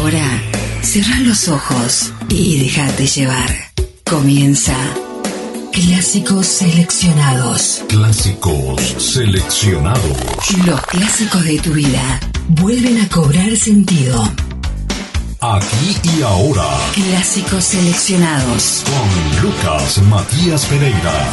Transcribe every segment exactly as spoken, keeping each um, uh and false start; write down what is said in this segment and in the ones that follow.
Ahora, cerrá los ojos y déjate llevar. Comienza Clásicos Seleccionados. Clásicos Seleccionados. Los clásicos de tu vida vuelven a cobrar sentido. Aquí y ahora. Clásicos Seleccionados. Con Lucas Matías Pereira.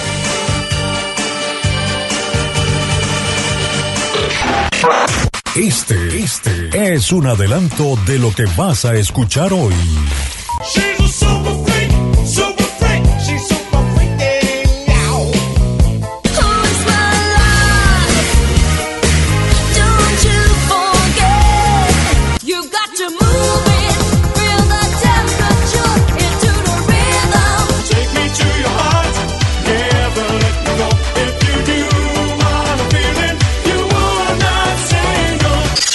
Este, este es un adelanto de lo que vas a escuchar hoy. She's a super freak, super freak, she's super freaking out. Who's my life? Don't you forget, you got to move it, feel the temperature into the rhythm. Take me to your heart, never let me go. If you knew what I'm feeling, you would not say no.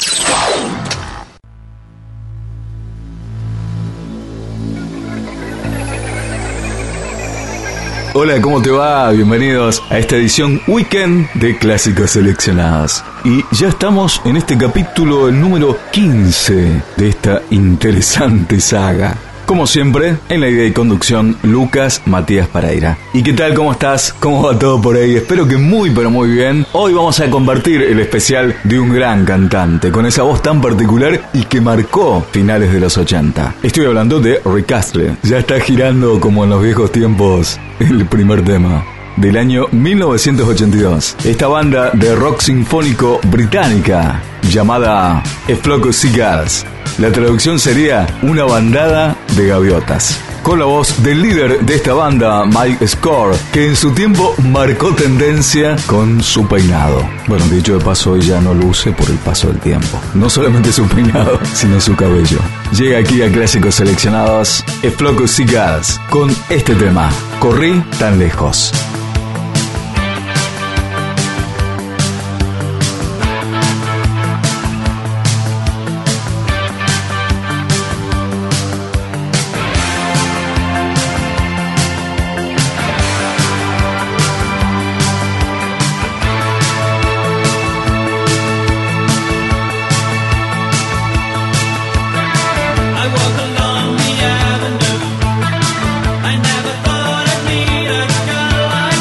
Hola, ¿cómo te va? Bienvenidos a esta edición Weekend de Clásicos Seleccionados. Y ya estamos en este capítulo, el número quince de esta interesante saga. Como siempre, en la idea y conducción, Lucas Matías Pereira. ¿Y qué tal? ¿Cómo estás? ¿Cómo va todo por ahí? Espero que muy pero muy bien. Hoy vamos a compartir el especial de un gran cantante, con esa voz tan particular y que marcó finales de los ochenta. Estoy hablando de Rick Astley. Ya está girando como en los viejos tiempos el primer tema. Del año mil novecientos ochenta y dos. Esta banda de rock sinfónico británica llamada A Flock of Seagulls. La traducción sería una bandada de gaviotas. Con la voz del líder de esta banda, Mike Score, que en su tiempo marcó tendencia con su peinado. Bueno, dicho de paso, hoy ya no luce por el paso del tiempo. No solamente su peinado, sino su cabello. Llega aquí a Clásicos Seleccionados, A Flock of Seagulls, con este tema, Corrí tan lejos. I walk along the avenue. I never thought I'd meet a girl like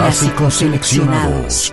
Clásicos seleccionados.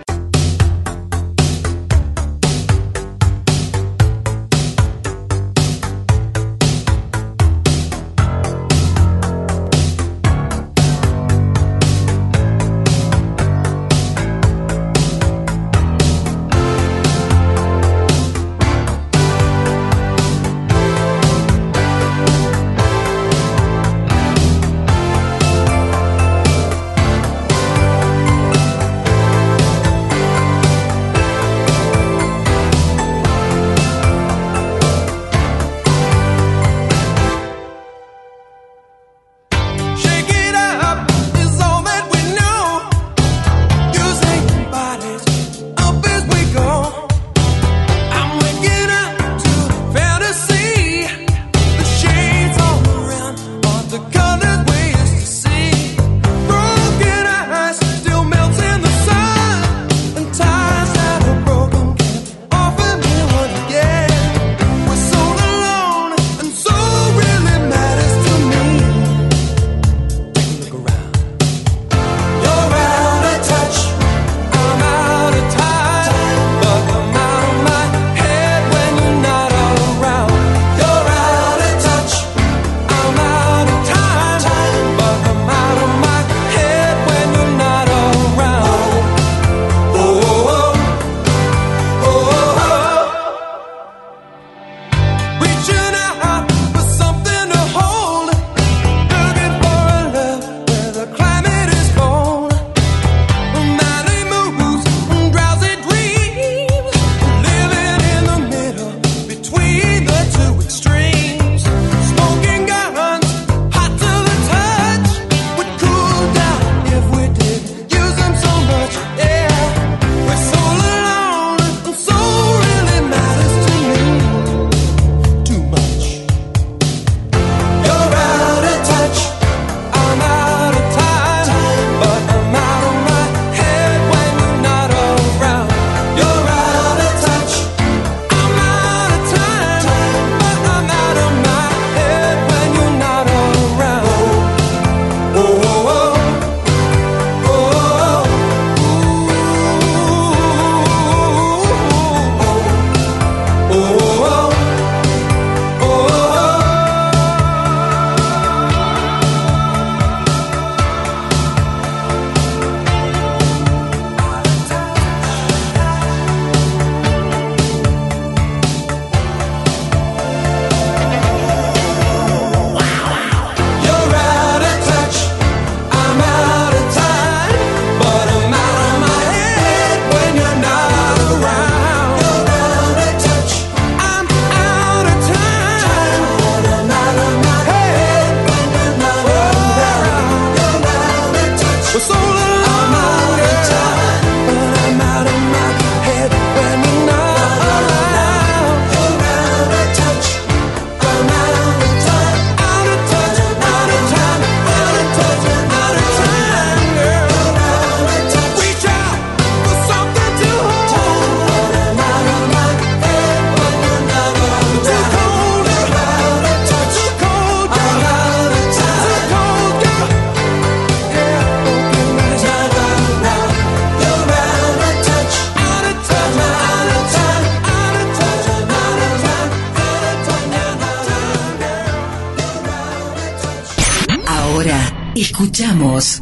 Escuchamos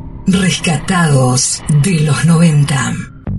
Rescatados de los noventa.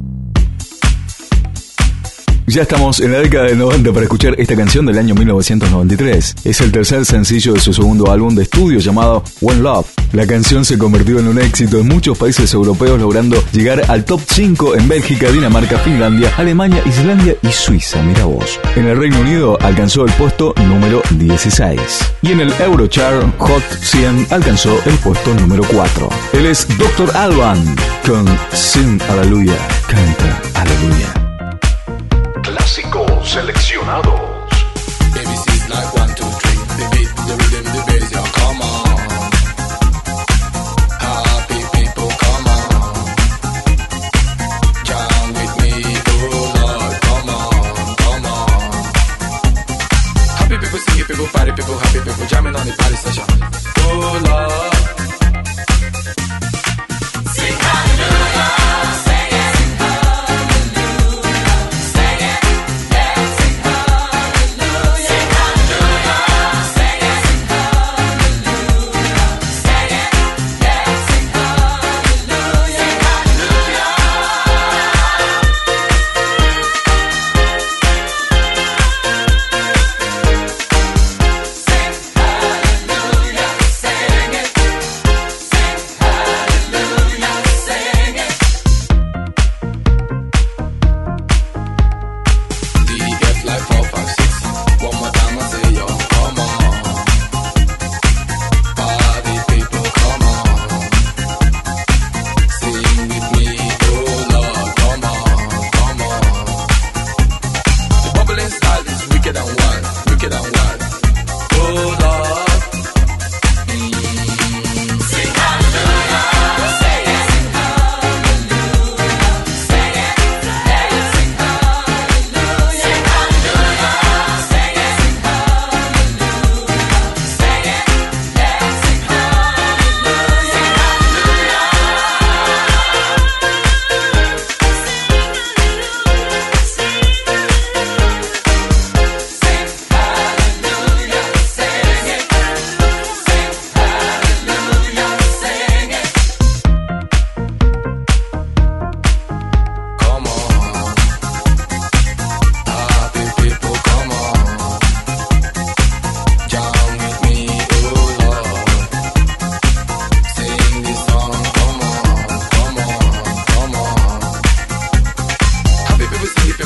Ya estamos en la década del noventa para escuchar esta canción del año mil novecientos noventa y tres. Es el tercer sencillo de su segundo álbum de estudio llamado One Love. La canción se convirtió en un éxito en muchos países europeos, logrando llegar al top cinco en Bélgica, Dinamarca, Finlandia, Alemania, Islandia y Suiza, mira vos. En el Reino Unido alcanzó el puesto número dieciséis. Y en el Eurochart Hot cien alcanzó el puesto número cuatro. Él es doctor Alban con Sing Hallelujah, canta Aleluya. Clásicos seleccionados. Baby, she's like one, two, three. The beat, the rhythm, the bass, yo, come on. Happy people, come on. Jam with me, oh Lord, come on, come on. Happy people, singing people, party people, happy people, jamming on the party session. Oh Lord. Sing hallelujah.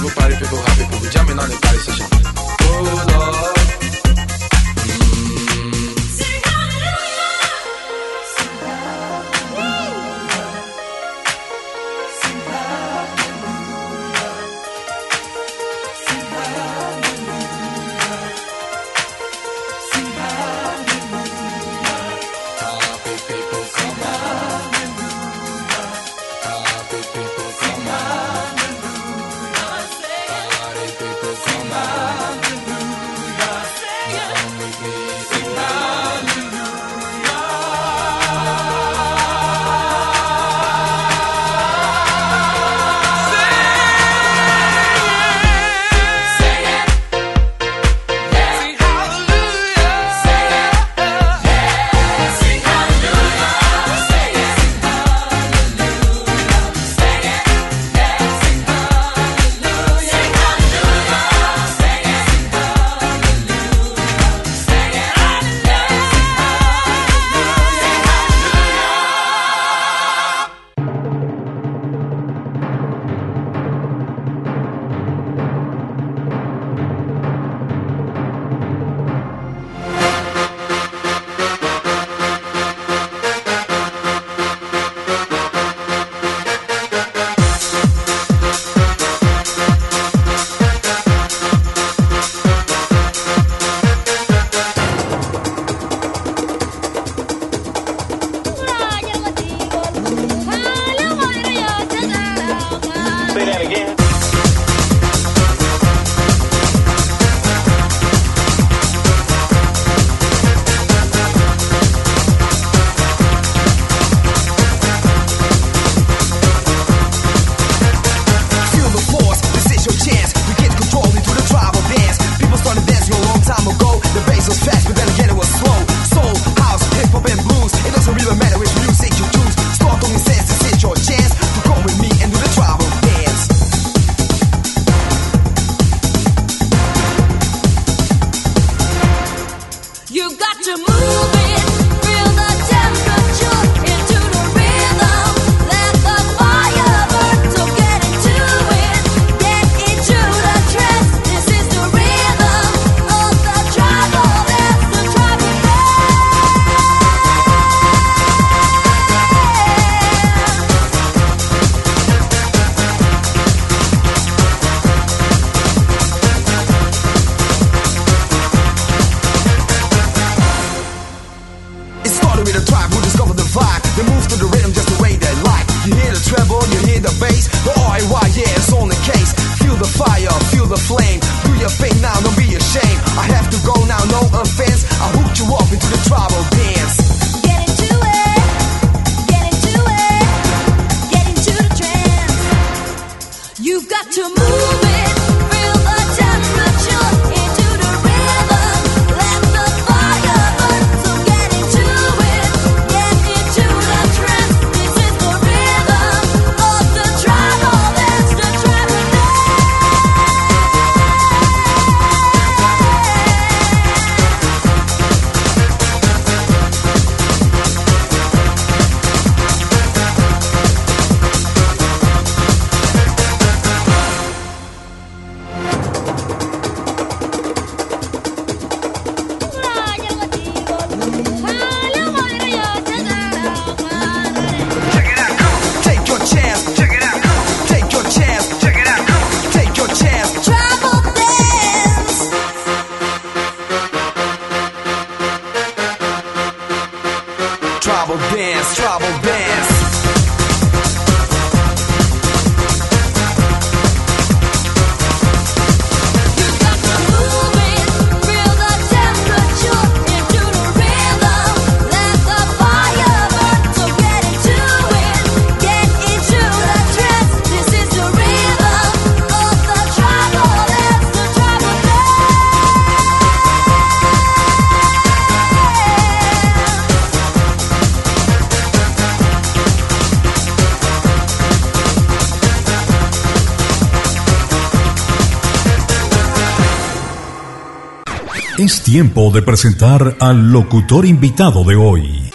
people, party people, happy people. We jamming on the party session. Oh Lord. Es tiempo de presentar al locutor invitado de hoy.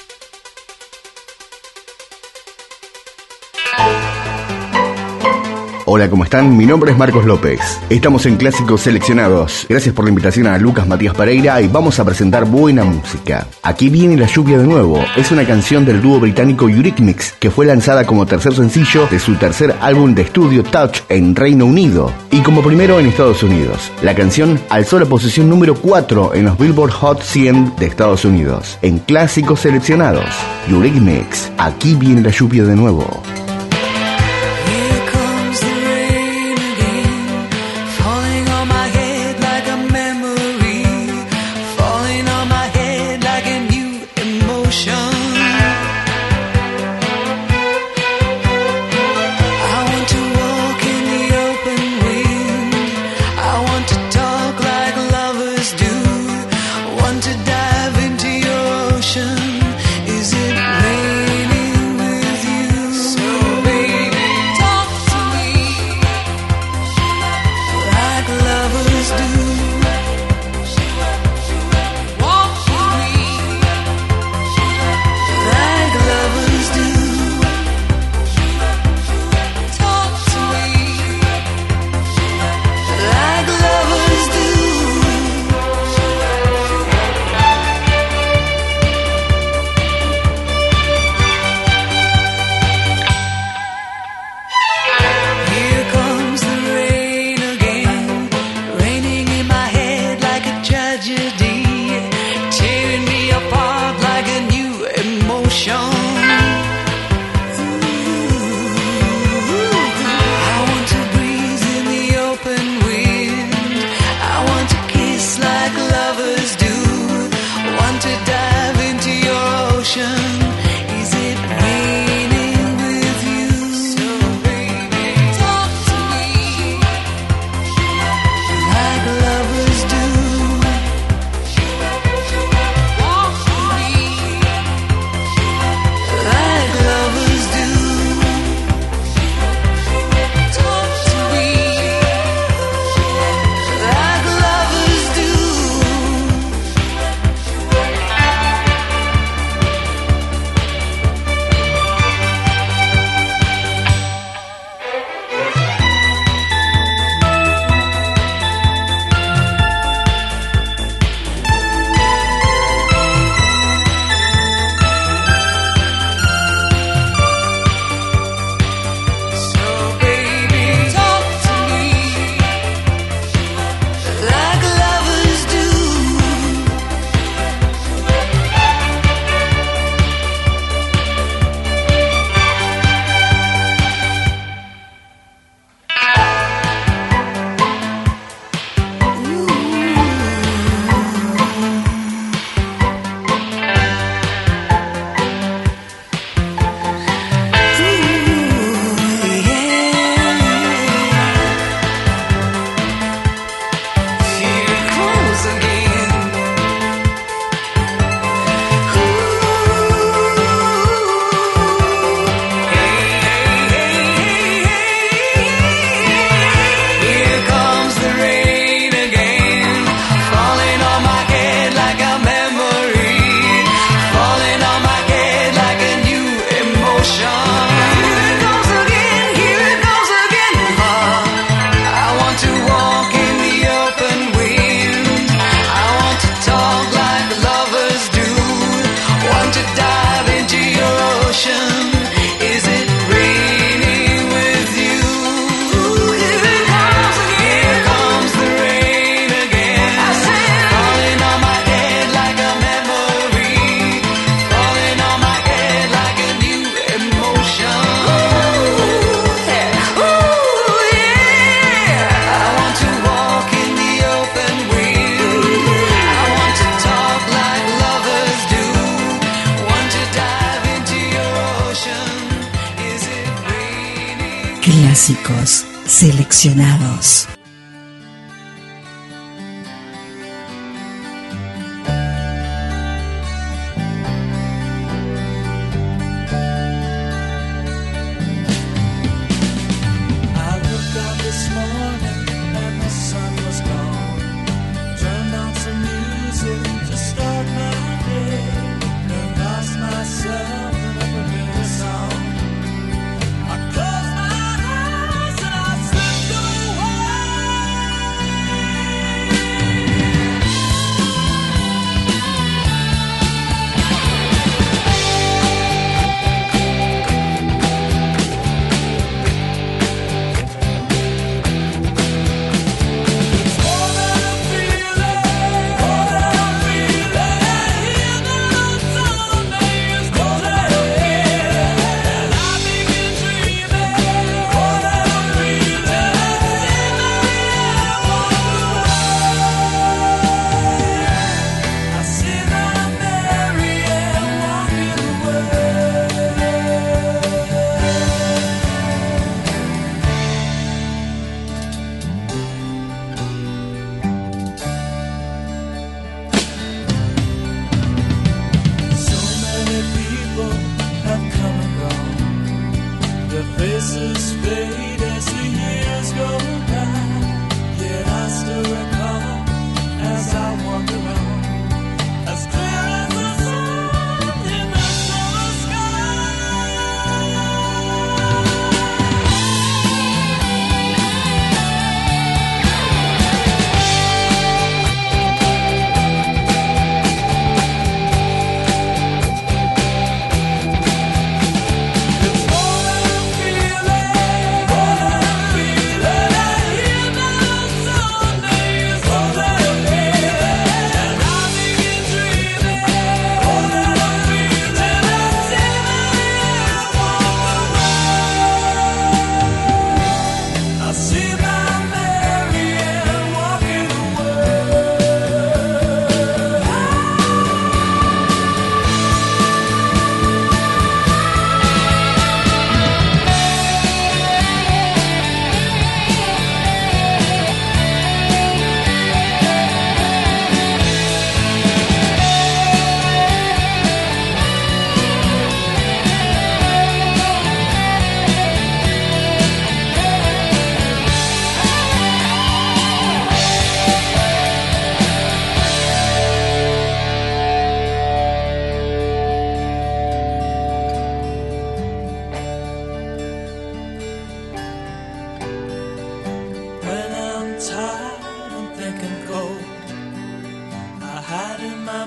Hola, ¿cómo están? Mi nombre es Marcos López. Estamos en Clásicos Seleccionados. Gracias por la invitación a Lucas Matías Pereira y vamos a presentar buena música. Aquí viene la lluvia de nuevo. Es una canción del dúo británico Eurythmics que fue lanzada como tercer sencillo de su tercer álbum de estudio Touch en Reino Unido y como primero en Estados Unidos. La canción alzó la posición número cuatro en los Billboard Hot cien de Estados Unidos. En Clásicos Seleccionados, Eurythmics, aquí viene la lluvia de nuevo. Clásicos seleccionados. Myself in a familiar song. I close my eyes and I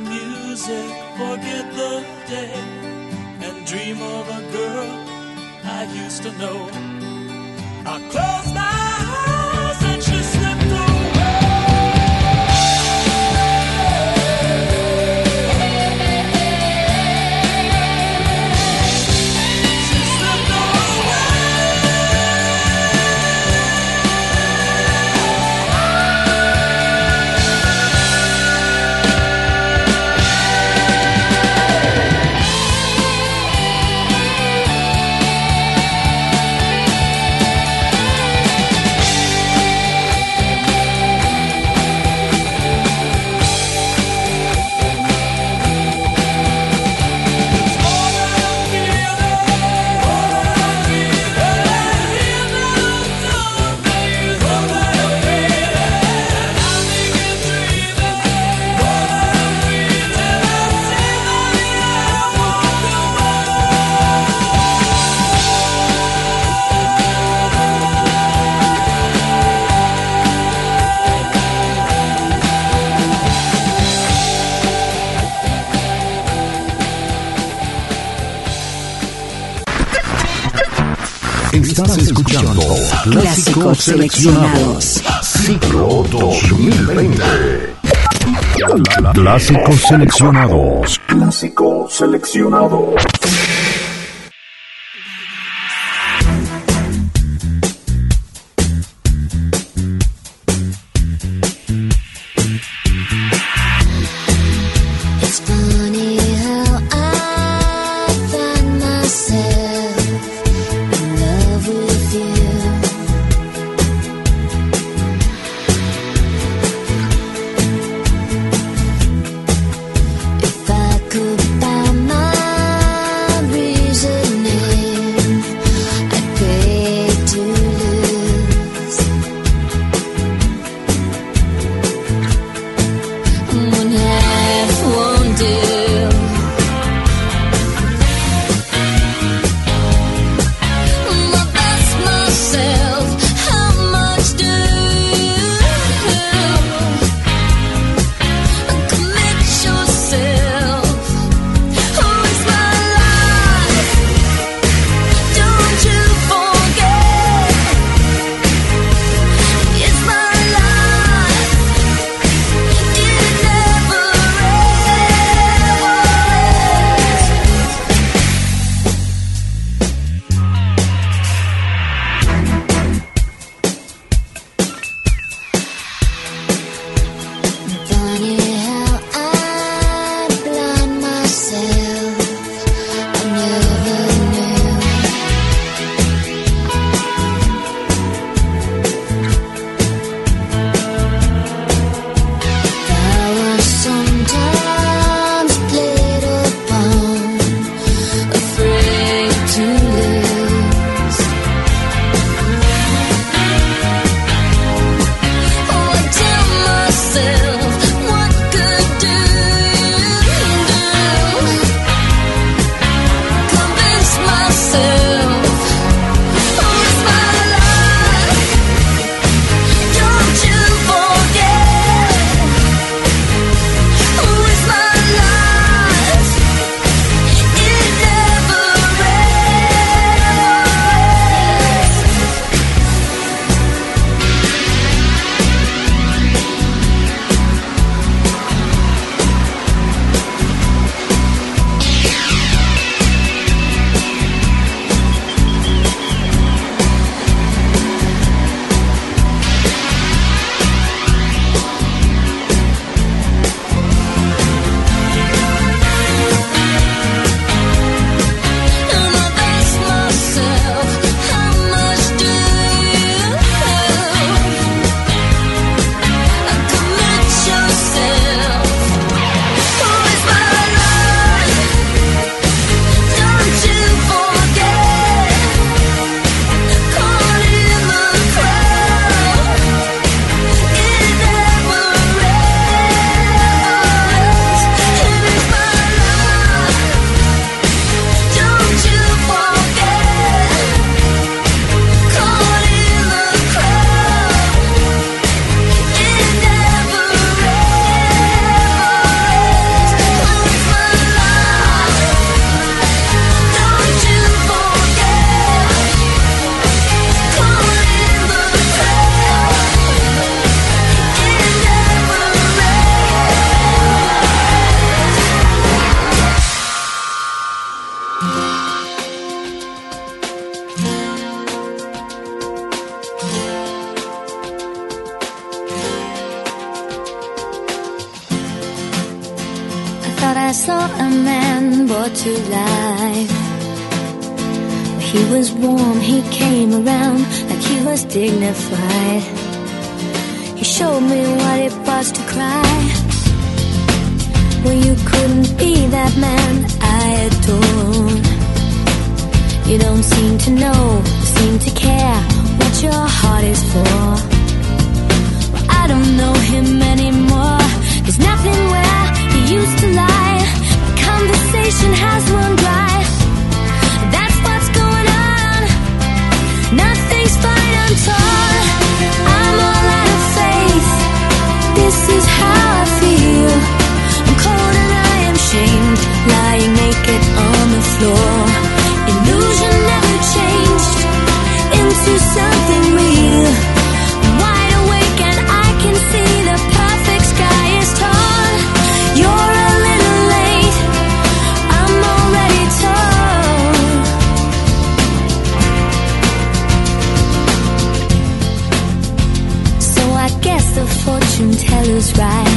music, forget the day, and dream of a girl I used to know. I closed my eyes and she slipped away. She slipped Estás escuchando Clásicos Seleccionados, ciclo dos mil veinte. Clásicos Seleccionados. Clásicos Seleccionados. It's funny how I find myself in love with you. If I could buy my saw a man brought to life. He was warm, he came around like he was dignified. He showed me what it was to cry. Well, you couldn't be that man I adore. You don't seem to know, seem to care what your heart is for. Well, I don't know him anymore. There's nothing where he used to lie. My conversation has run dry. That's what's going on. Nothing's fine, I'm torn. I'm all out of faith. This is how I feel. I'm cold and I am shamed, lying naked on the floor. Illusion never changed into something real. I'm wide awake and I can see the perfect sky is torn. You're a little late, I'm already torn. So I guess the fortune teller's right.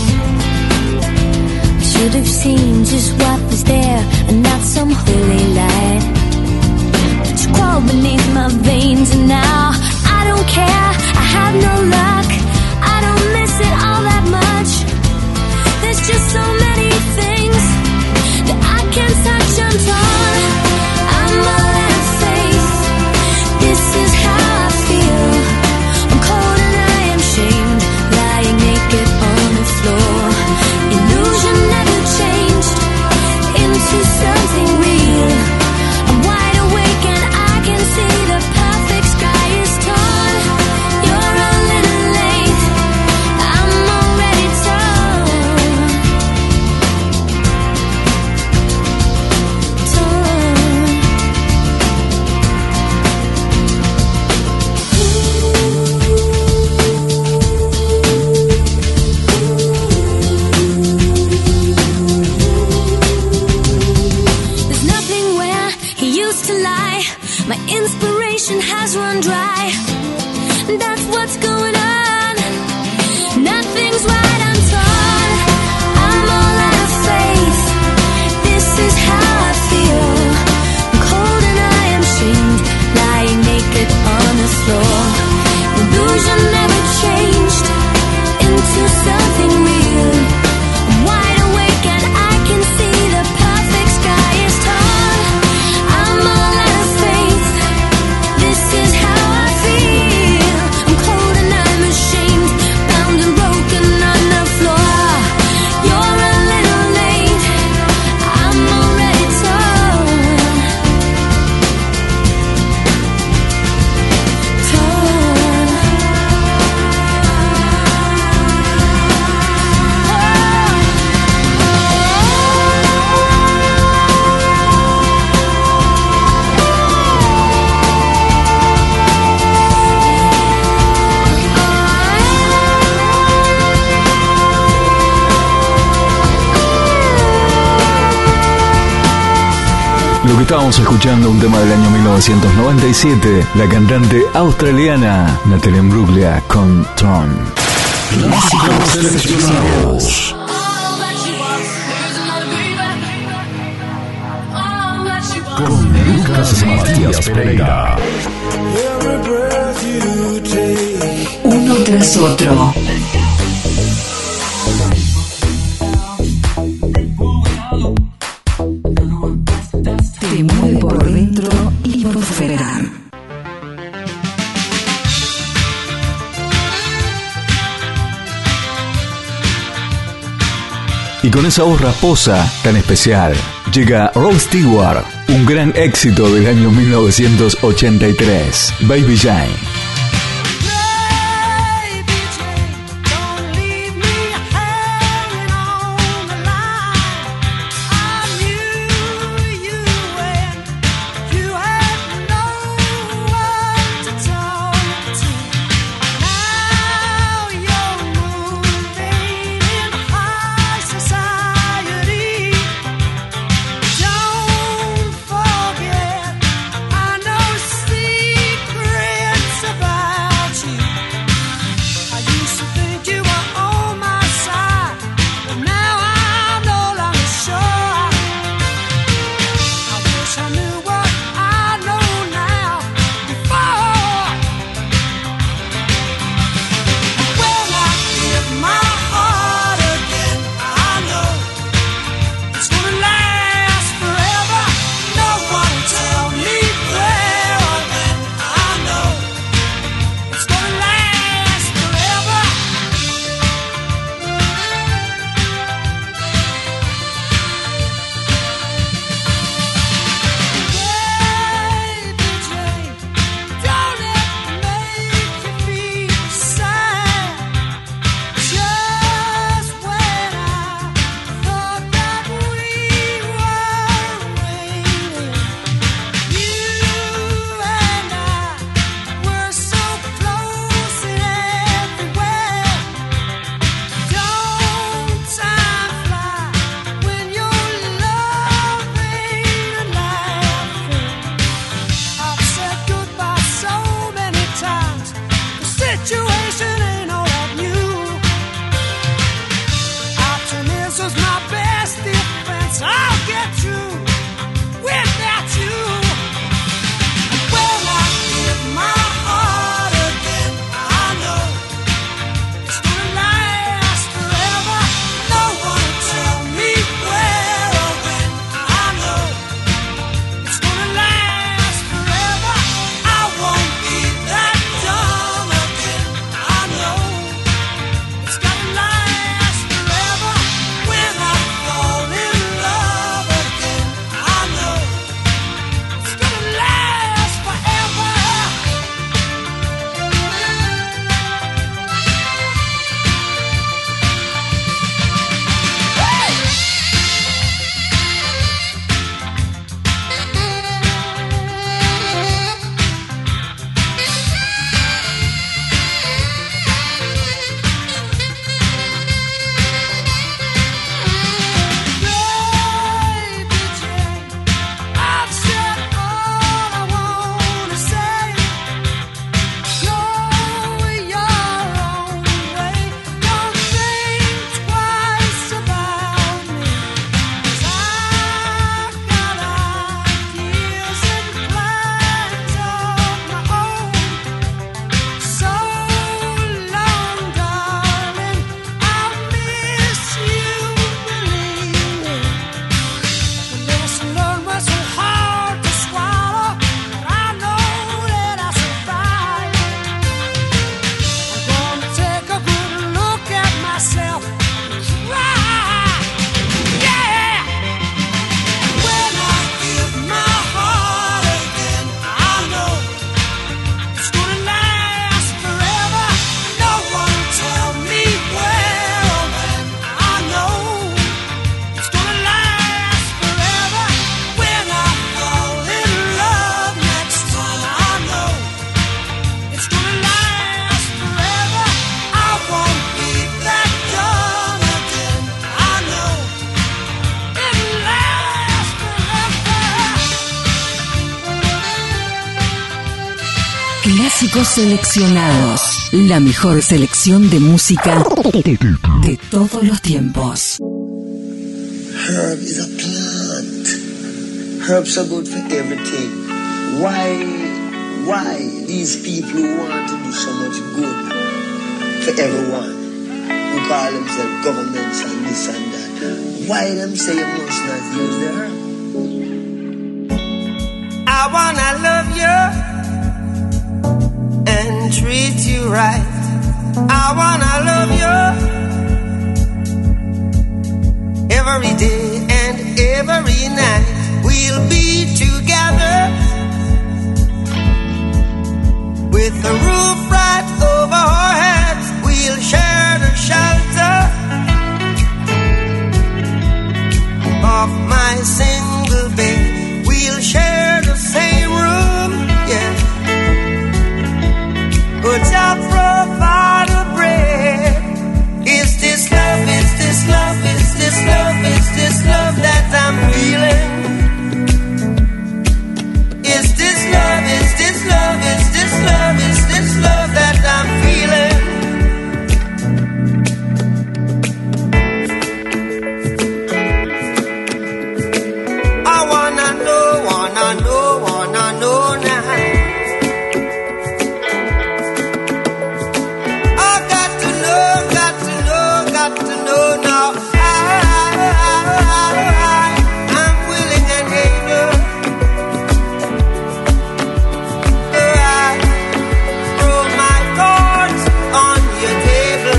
Should have seen just what was there and not some holy light. But you crawled beneath my veins and now I don't care, I have no luck. I don't miss it all that much. There's just so many things that I can't touch, I'm torn. I'm all out of faith. This is how I feel. I'm cold and I am shamed, lying naked on the floor. Illusion never changed into something real. I'm wide awake and I can see the perfect sky is torn. You're a little late, I'm already torn. Torn. There's nothing where he used to lie. My inspiration has run dry. That's what's going on. Nothing's right, I'm torn. I'm all out of faith. This is how I feel. I'm cold and I am shamed, lying naked on the floor. Illusion never changed into something real. I'm wide awake and I can see the perfect sky is torn. I'm all out of faith. This is how I feel. I'm cold and I'm ashamed, bound and broken on the floor. You're a little late, I'm already torn. Torn. Lo que estábamos escuchando, un tema del año mil novecientos noventa y siete, la cantante australiana Natalie Imbruglia con Tron. Clásicos seleccionados. Con Lucas Matías Pereira. Uno tras otro. Te mueve por dentro y por fuera. Y con esa voz rasposa tan especial, llega Rod Stewart, un gran éxito del año mil novecientos ochenta y tres, Baby Jane. Don't forget, I know secrets Clásicos seleccionados. La mejor selección de música de todos los tiempos. Herb is a plant. Herbs are good for everything. Why, why these people who want to do so much good for everyone, who call themselves governments and this and that, why them say you must not use the herb? I wanna love you and treat you right. I wanna love you every day and every night. We'll be together with the roof right over our heads. We'll share the shelter of my single bed. We'll share the same room, yeah. But I provide a bread. Is this love, is this love, is this love, is this love that I'm feeling? Is this love, is this love, is this love, is this love that I'm feeling? I wanna know, wanna know, wanna know now. I got to know, got to know, got to know now. I, I, I, I'm willing and able. I throw my cards on your table.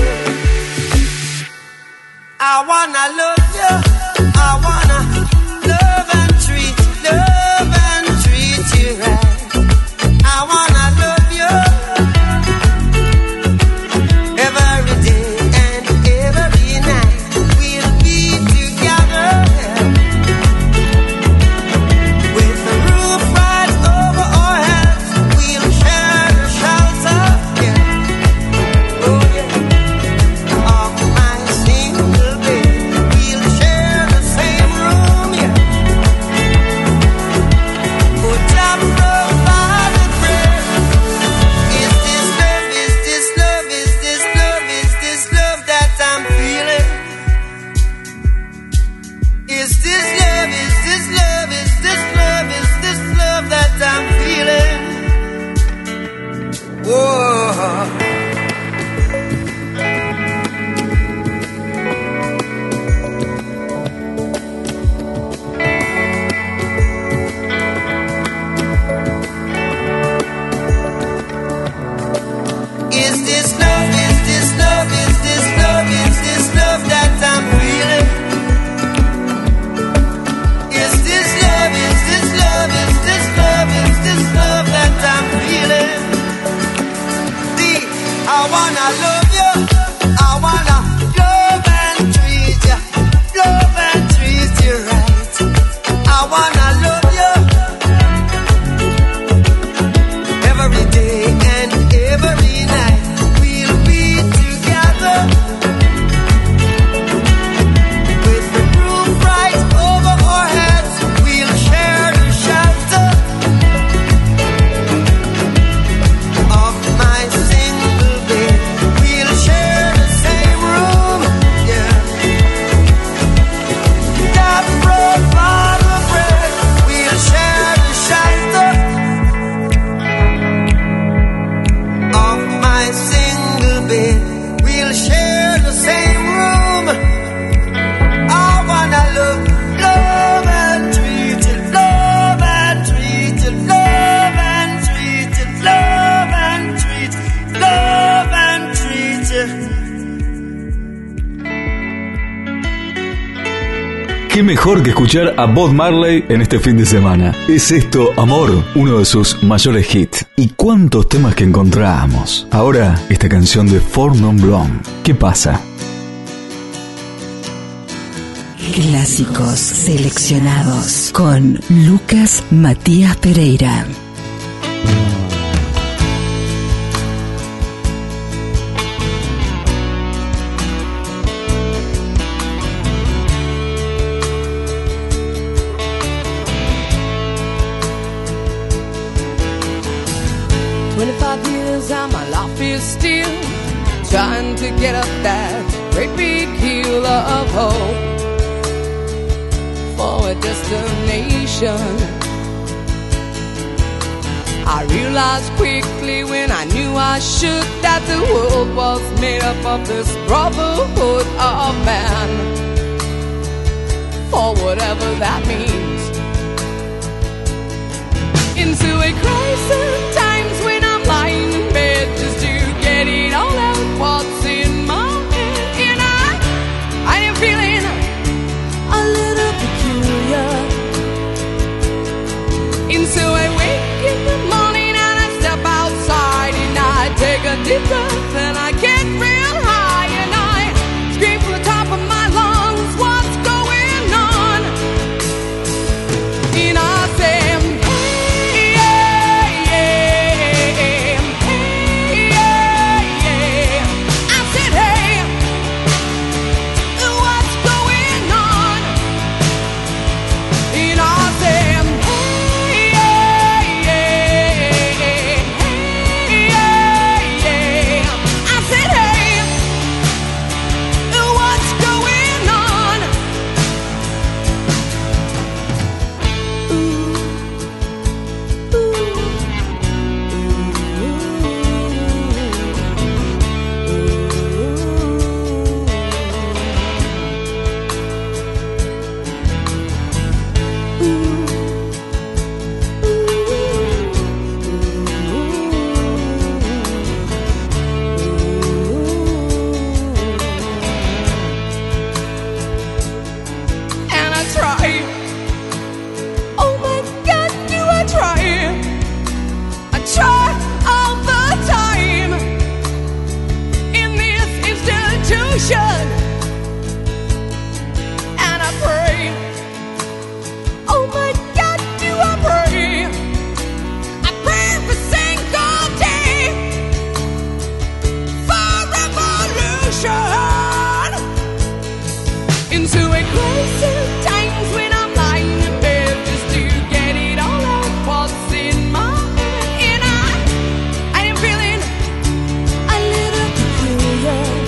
I wanna love you. I wanna love and treat, love and treat you right. I wanna love you every day and every night. We'll be together with the roof right over our heads. We'll share the shelter, yeah. Oh yeah, of my single bed. We'll share the same room, yeah. Put up provide the bread. Is this love, is this love, is this love, is this love that I'm feeling? Is this love, is this love, is this love, is this love that I'm feeling? Whoa. Is this love, is this love, is this love, is this love that I'm feeling? Is this love, is this love, is this love, is this love that I'm feeling? See, I wanna love you, I wanna love and treat you, love and treat you right. I wanna love you every day and every night. We'll be together with the roof right over our heads. We'll share the shelter of my single bed. We'll share the same room, yeah. That provide the bread. We'll share the shelter of my single bed. We'll share the same room. I wanna love, love and treat you, love and treat you, love and treat you, love and treat you, love and treat you. ¿Qué mejor que escuchar a Bob Marley en este fin de semana? ¿Es esto amor? Uno de sus mayores hits. ¿Y cuántos temas que encontramos? Ahora, esta canción de Four Non Blondes. ¿Qué pasa? Clásicos seleccionados con Lucas Matías Pereira. twenty-five years trying to get up that great big hill of hope for a destination. I realized quickly when I knew I should that the world was made up of this brotherhood of man, for whatever that means. Into a crisis times when I'm lying in bed just to get it all out what's in my head, and I, I am feeling a little peculiar. Into a wake in the morning and I step outside and I take a deep breath and I get real high and I scream from the top of my lungs, what's going on? And I say, hey, yeah, yeah, hey, yeah, yeah. I said, hey, what's going on? And I say, and I pray, oh my God, do I pray, I pray every single day for revolution. Into a crisis times when I'm lying in bed just to get it all out what's in my head, and I, I am feeling a little peculiar.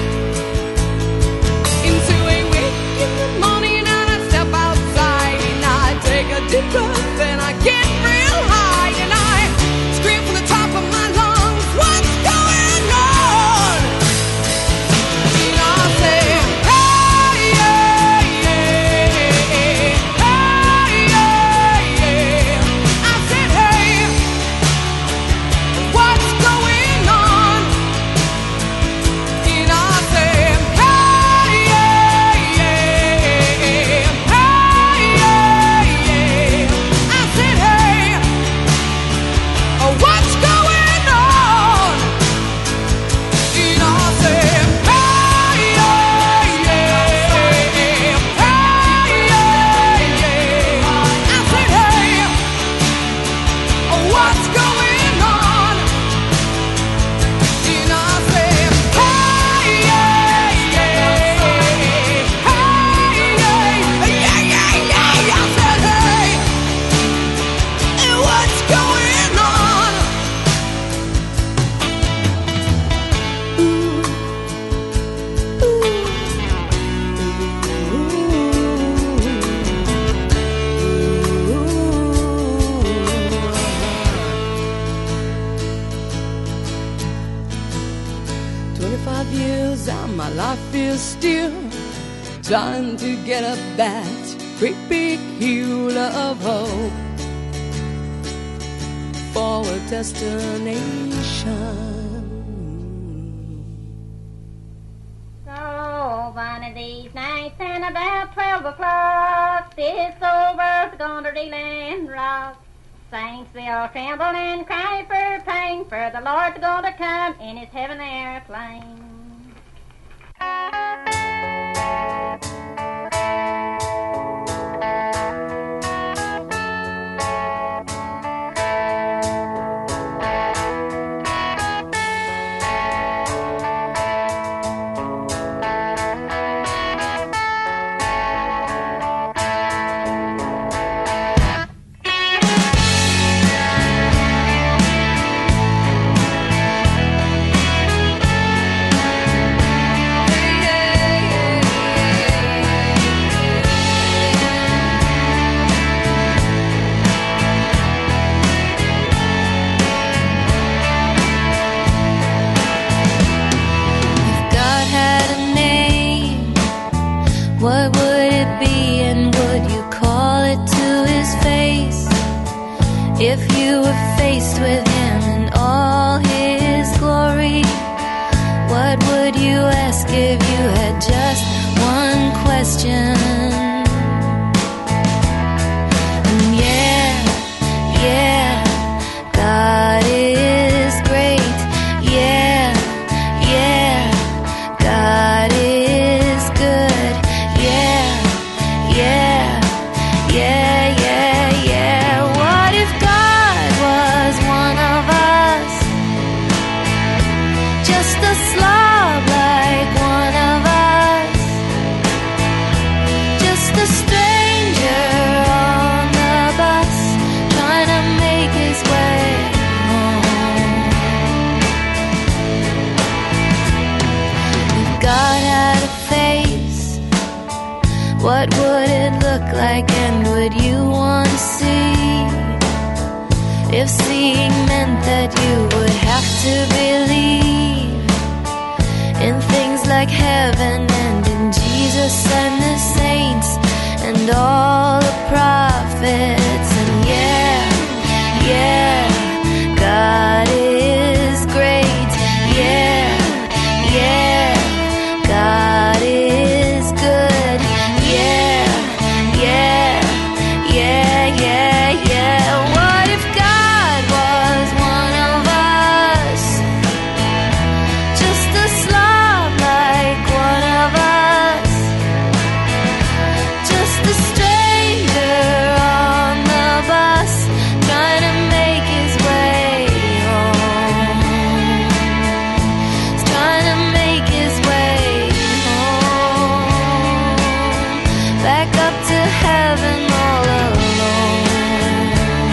Deep breath and I get real high and I scream from the top of my lungs, what's going on? And I say, hey, yeah, yeah, hey, yeah, yeah. I said, hey, what's going on? And I say, hey, yeah, yeah, hey, yeah. I said, hey, what's going on? And I said, hey, yeah, yeah, hey, yeah, yeah. I said, hey, what's going on? And I said, hey, yeah, yeah, hey, yeah, yeah, yeah, yeah. I said, hey, what's going on? Twenty-five years and my life is still trying to get up that great big hill of hope for a destination. So one of these nights and about twelve o'clock, this old world's gonna reel and rock. Saints will tremble and cry for pain, for the Lord's gonna come in his heaven airplane. If you were faced with him in all his glory, what would you ask if you had just one question? And yeah, yeah, God is great. Yeah, yeah, God is good. Yeah, yeah, yeah, yeah, yeah. What if God was one of us? Just a slob like one of us. Just a stranger on the bus, trying to make his way home. If God had a face, what would it look like, and would you want to see? If seeing meant that you would have to believe in things like heaven and in Jesus and the saints and all the prophets. And yeah, yeah, God is great. Yeah, yeah, God is good. Yeah, yeah, yeah, yeah, yeah. What if God was one of us? Just a slob like one of us. Just a stranger on the bus, trying to make his way home. He's trying to make his way home. Back up to heaven all alone.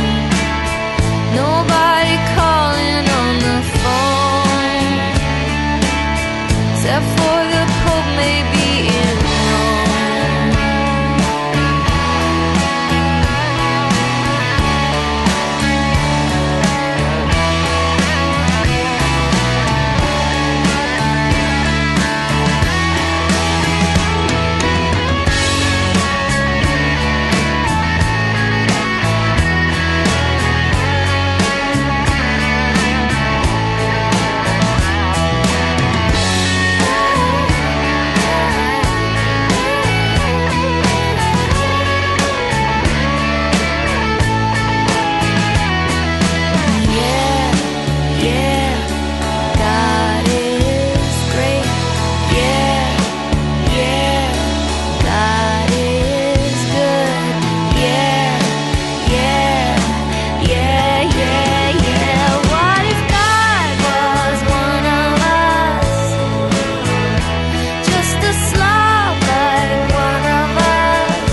Nobody calling on the phone, except for the Pope maybe in Rome. Yeah, yeah, God is great. Yeah, yeah, God is good. Yeah, yeah, yeah, yeah, yeah. What if God was one of us? Just a slob like one of us.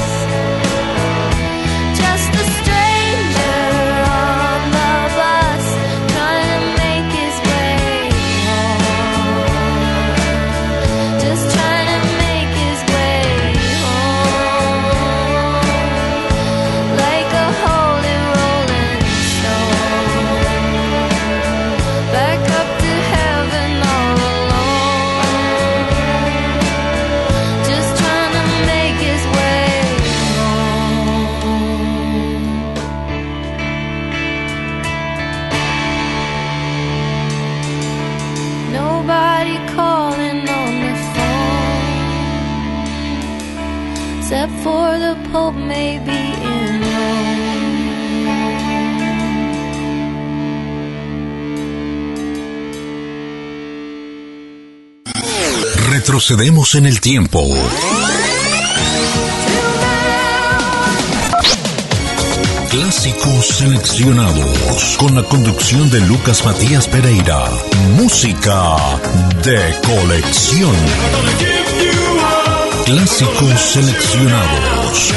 Just a stranger on the bus, trying to make his way home. Just trying to make his way home. Like a holy rolling stone. Back up to heaven all alone. Just trying to make his way home. Nobody calling on the phone, except for the Pope maybe in Rome. Retrocedemos en el tiempo. Clásicos seleccionados con la conducción de Lucas Matías Pereira. Música de colección. Clásicos seleccionados.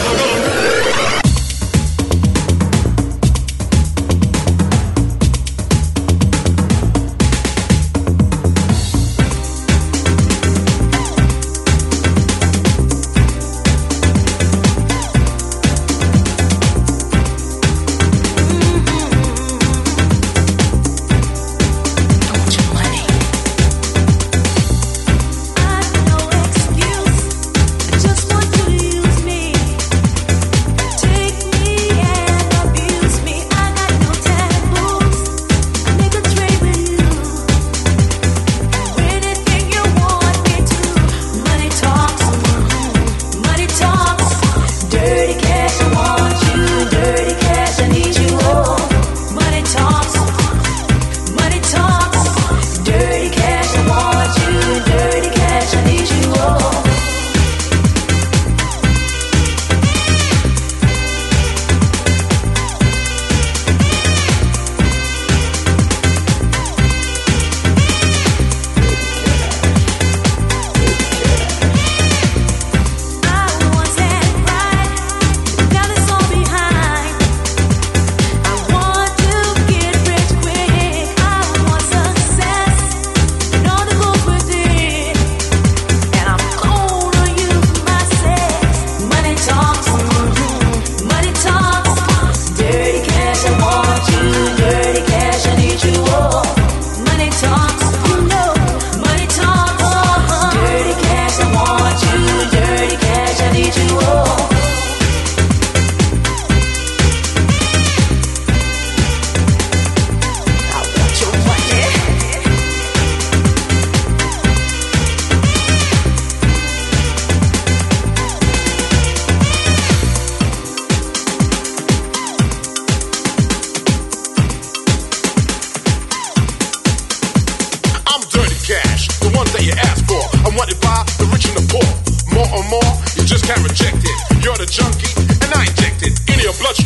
Just want you to use me.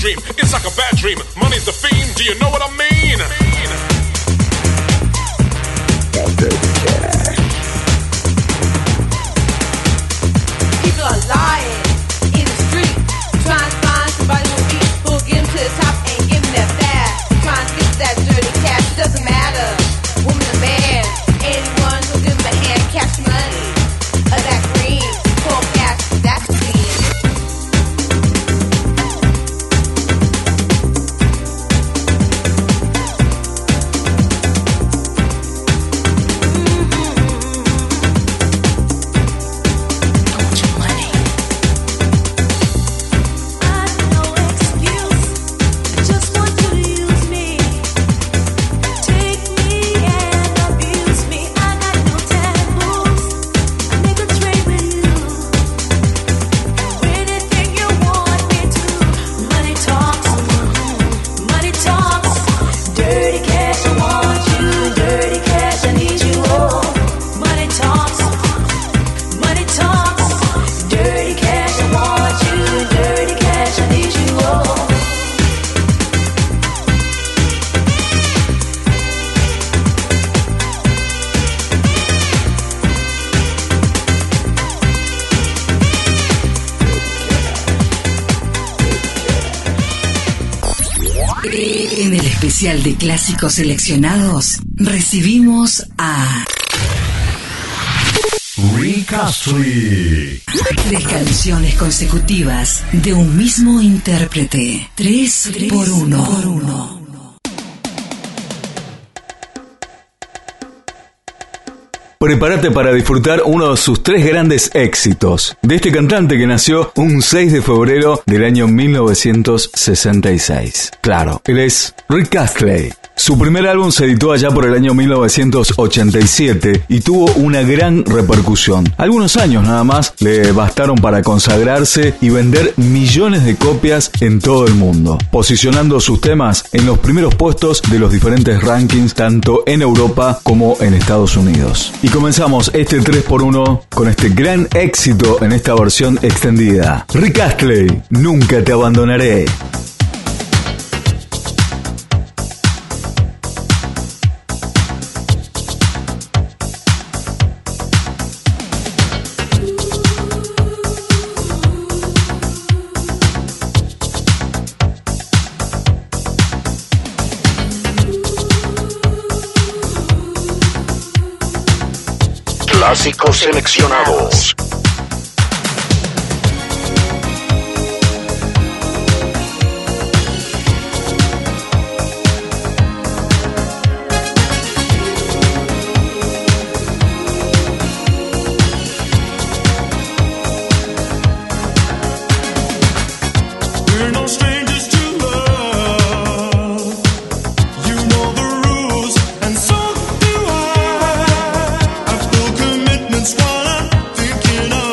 dream. It's like a bad dream. Money's the theme. Do you know what I mean? People are lying in the street, trying to find somebody who'll be who'll get 'em to the top and give 'em that fast. Trying to get that dirty cash. It doesn't matter, woman or man. Anyone who'll give 'em a hand, cash money, or that green, cold cash, that's clean. En el especial de clásicos seleccionados, recibimos a Rick Astley. Tres canciones consecutivas de un mismo intérprete. Tres, Tres por uno. Por uno. Prepárate para disfrutar uno de sus tres grandes éxitos, de este cantante que nació un seis de febrero del año mil novecientos sesenta y seis. Claro, él es Rick Astley. Su primer álbum se editó allá por el año mil novecientos ochenta y siete y tuvo una gran repercusión. Algunos años nada más le bastaron para consagrarse y vender millones de copias en todo el mundo, posicionando sus temas en los primeros puestos de los diferentes rankings tanto en Europa como en Estados Unidos. Y comenzamos este tres por uno con este gran éxito en esta versión extendida. Rick Astley, Nunca te abandonaré. Clásicos seleccionados. While I'm thinking of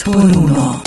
por uno.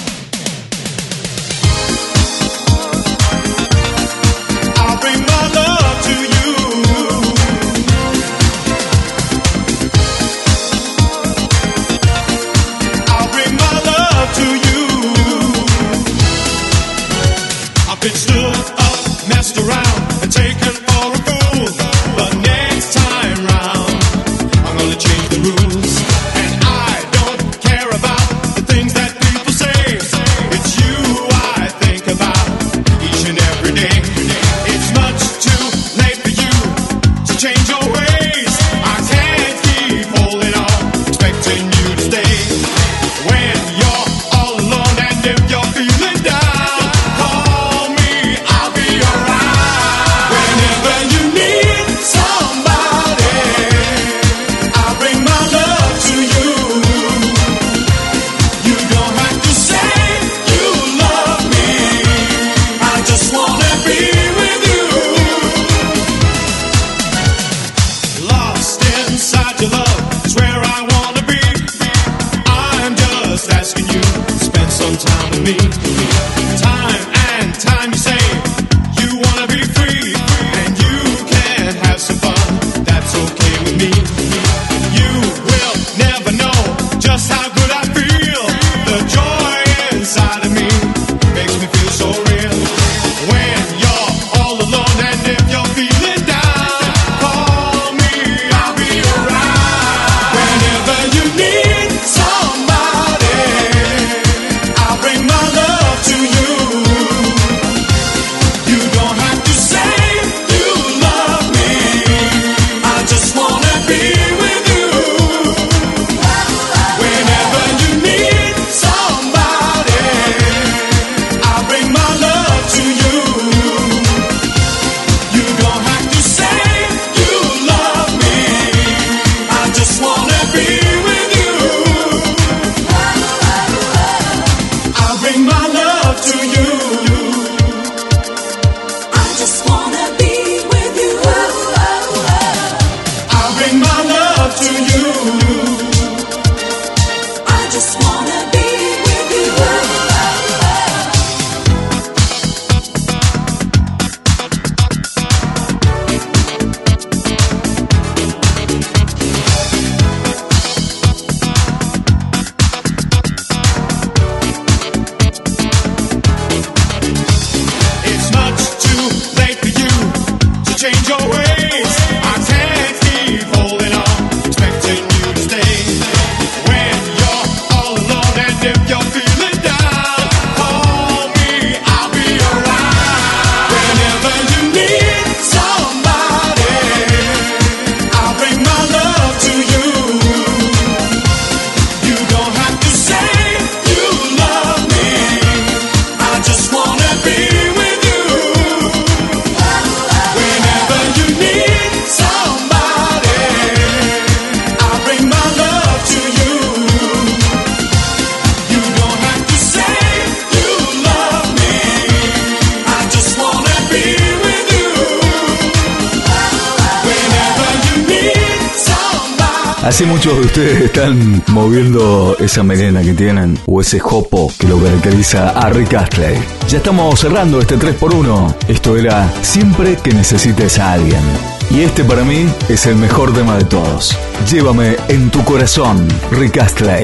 Así muchos de ustedes están moviendo esa melena que tienen o ese jopo que lo caracteriza a Rick Astley. Ya estamos cerrando este tres por uno. Esto era Siempre que necesites a alguien. Y este para mí es el mejor tema de todos. Llévame en tu corazón, Rick Astley.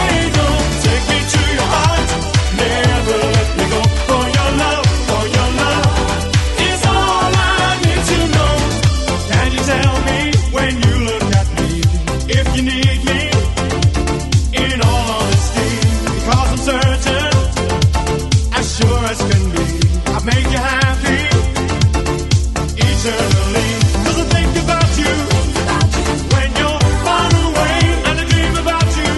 For your love, can be. I've made you happy eternally. 'Cause I think about you when you're far away, and I dream about you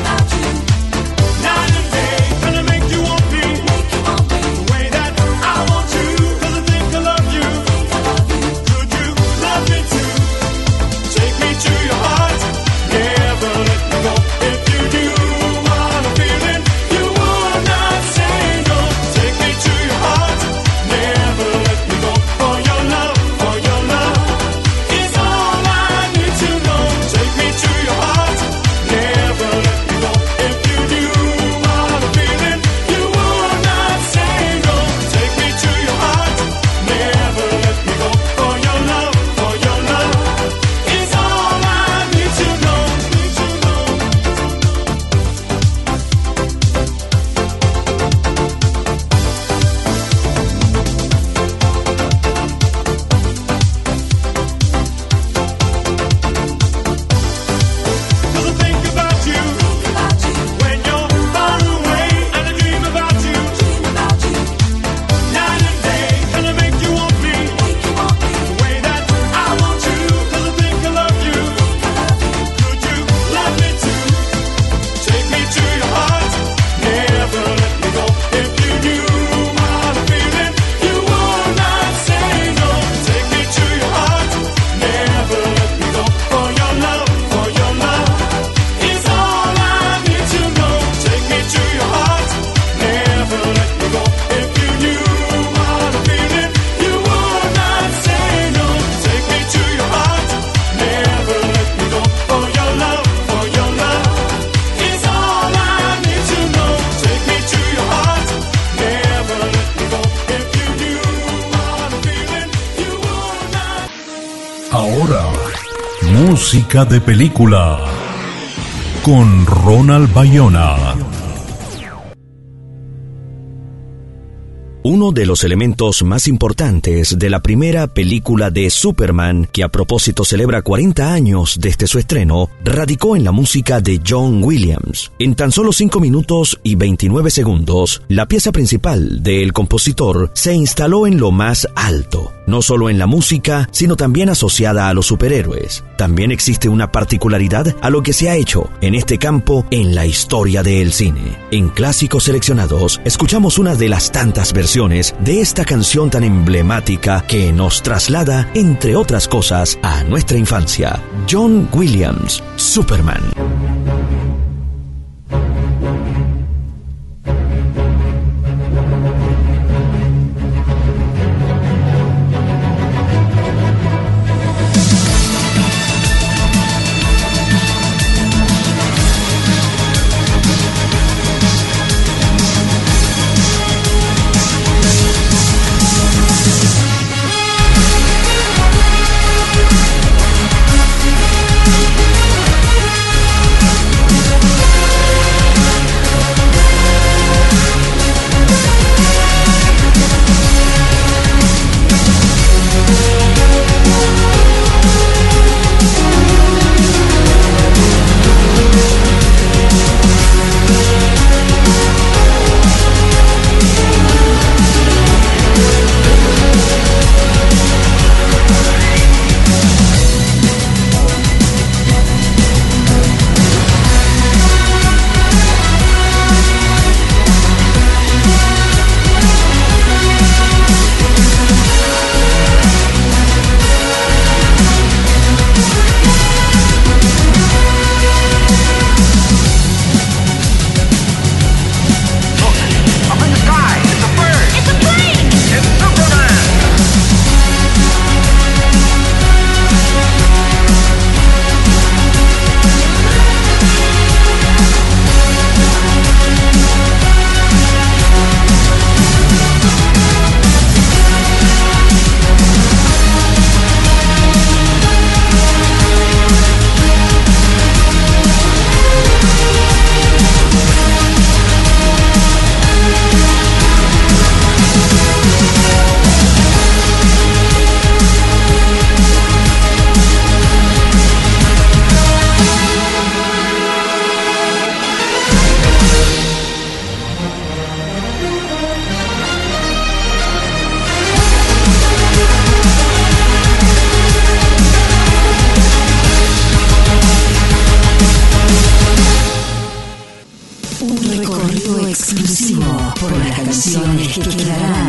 night and day. And I make you want me the way that I want you. 'Cause I think I love you. Could you love me too? Take me to your heart, never let me go. If you knew what I'm feeling, you would not say no. Take me to your heart, never let me go. For your love, for your love is all I need to know. Take me to your heart, never let me go. If you knew what I'm feeling, you would not say no. Take me to your heart, never let me go. For your love, for your love is all I need to know. Need to know. Cause I think about you when you're far away, and I dream about you night and day. And I make you want me the way that I want you. 'Cause I think I love you. Could you love me too? Take me to your heart, never let me go. If you knew what I'm feeling, you would not say no. Take me to your heart, never let me go. For your love, for your love is all I need to know. Take me to your heart, never let me go. If you knew what I'm feeling, you would not say no. Take me to your heart, never let me go. For your love, for your love is all I need to know. Take me to your heart, never let me go. If you knew what I'm feeling, you would not. Ahora, música de película con Ronald Bayona. Uno de los elementos más importantes de la primera película de Superman, que a propósito celebra cuarenta años desde su estreno, radicó en la música de John Williams. En tan solo cinco minutos y veintinueve segundos, la pieza principal del compositor se instaló en lo más alto, no solo en la música, sino también asociada a los superhéroes. También existe una particularidad a lo que se ha hecho en este campo en la historia del cine. En Clásicos Seleccionados, escuchamos una de las tantas versiones de esta canción tan emblemática que nos traslada, entre otras cosas, a nuestra infancia. John Williams, Superman. Thank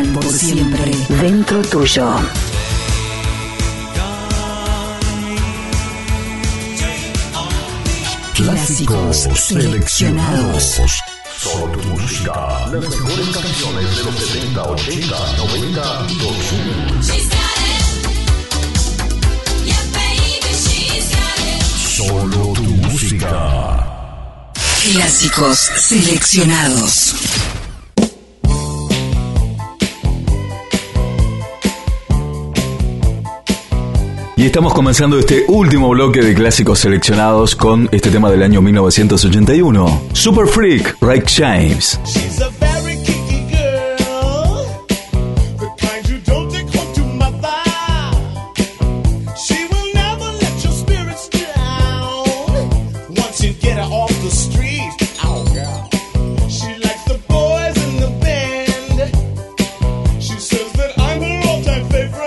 por siempre dentro tuyo. Clásicos seleccionados. Solo tu música. Las mejores canciones de los setenta, ochenta, noventa y dos mil. Solo tu música. Clásicos seleccionados. Y estamos comenzando este último bloque de clásicos seleccionados con este tema del año mil novecientos ochenta y uno. Super Freak, Rick James. She's a very kinky girl, the kind you don't take home to mother. She will never let your spirits down once you get her off the street. Oh, girl. She likes the boys in the band. She says that I'm her all-time favorite.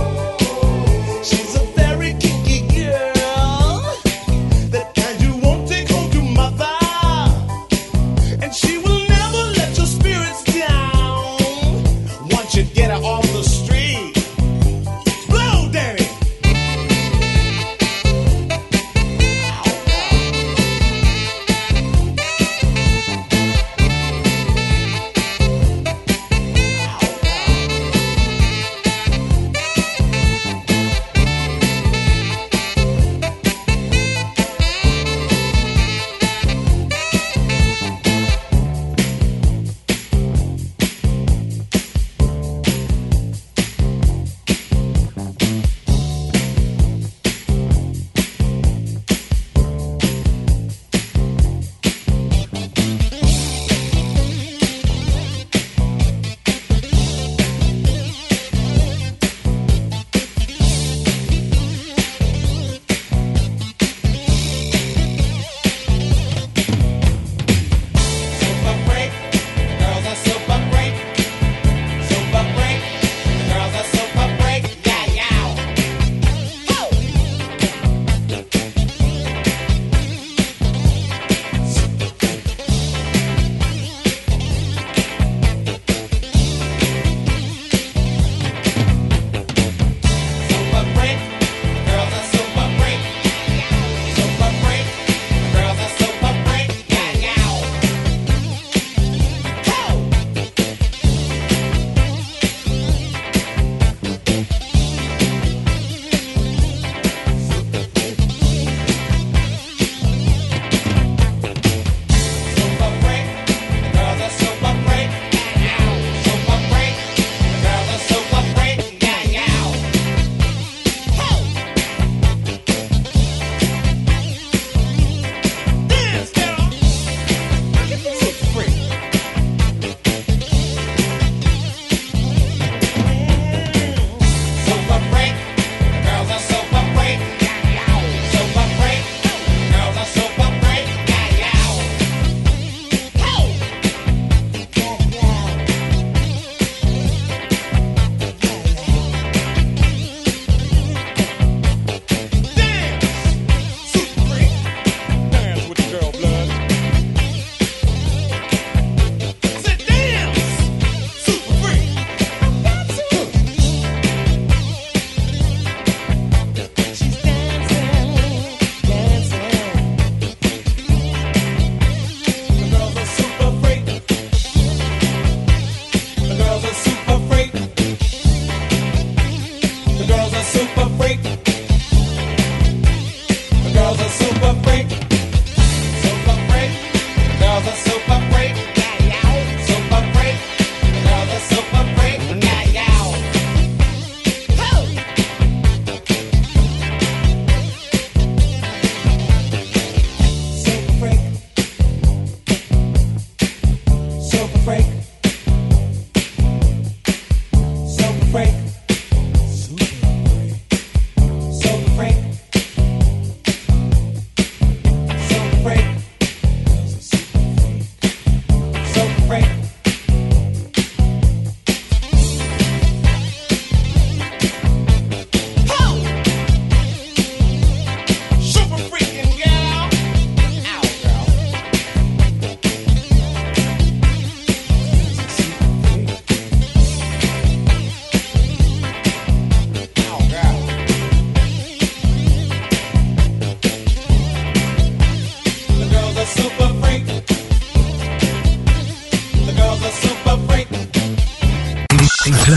She's a very kinky girl, the kind you won't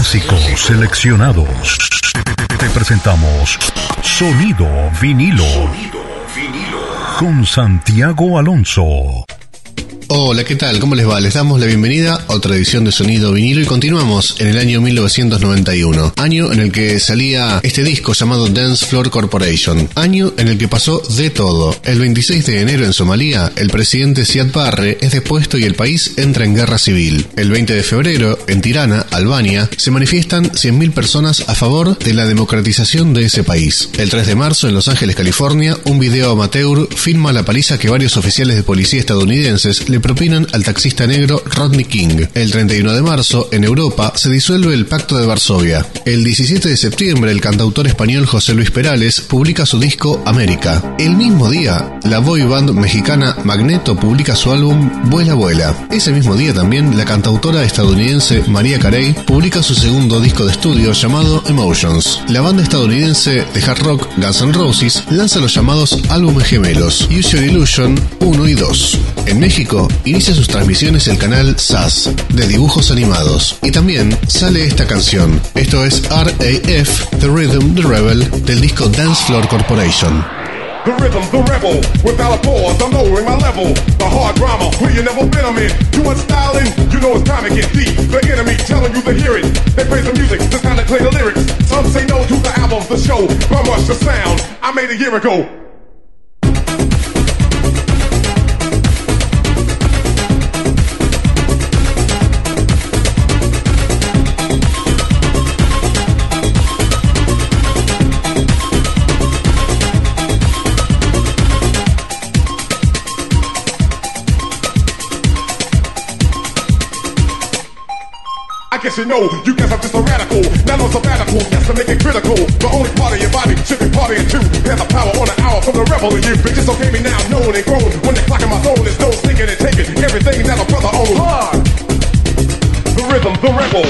Clásicos seleccionados. Te presentamos Sonido Vinilo. Sonido Vinilo. Con Santiago Alonso. Hola, ¿qué tal? ¿Cómo les va? Les damos la bienvenida a otra edición de Sonido Vinilo y continuamos en el año mil novecientos noventa y uno, año en el que salía este disco llamado Dance Floor Corporation, año en el que pasó de todo. El veintiséis de enero en Somalia, el presidente Siad Barre es depuesto y el país entra en guerra civil. El veinte de febrero, en Tirana, Albania, se manifiestan cien mil personas a favor de la democratización de ese país. El tres de marzo, en Los Ángeles, California, un video amateur filma la paliza que varios oficiales de policía estadounidenses le propinan al taxista negro Rodney King. El treinta y uno de marzo, en Europa, se disuelve el Pacto de Varsovia. El diecisiete de septiembre, el cantautor español José Luis Perales publica su disco América. El mismo día, la boy band mexicana Magneto publica su álbum Vuela Vuela. Ese mismo día también, la cantautora estadounidense Mariah Carey publica su segundo disco de estudio llamado Emotions. La banda estadounidense de hard rock Guns N' Roses lanza los llamados álbumes gemelos Use Your Illusion uno y dos. En México, inicia sus transmisiones el canal S A S de dibujos animados. Y también sale esta canción. Esto es R A F, The Rhythm, The Rebel, del disco Dance Floor Corporation. The rhythm, the rebel, without a pause, I'm lowering my level. The hard drama, where you never been, I'm in. You want styling? You know it's time to get deep. The enemy telling you to hear it. They play the music, it's time to play the lyrics. Some say no to the album, the show, but much the sound I made a year ago. I guess you know, you guess I'm just a radical. Not on sabbatical, yes, to make it critical. The only part of your body should be partying too. Have the power on the hour from the rebel in you. Bitches okay me now, known and grown. When the clock in my phone is no sneaking and taking everything that a brother owns. Hard. The rhythm, the rebel.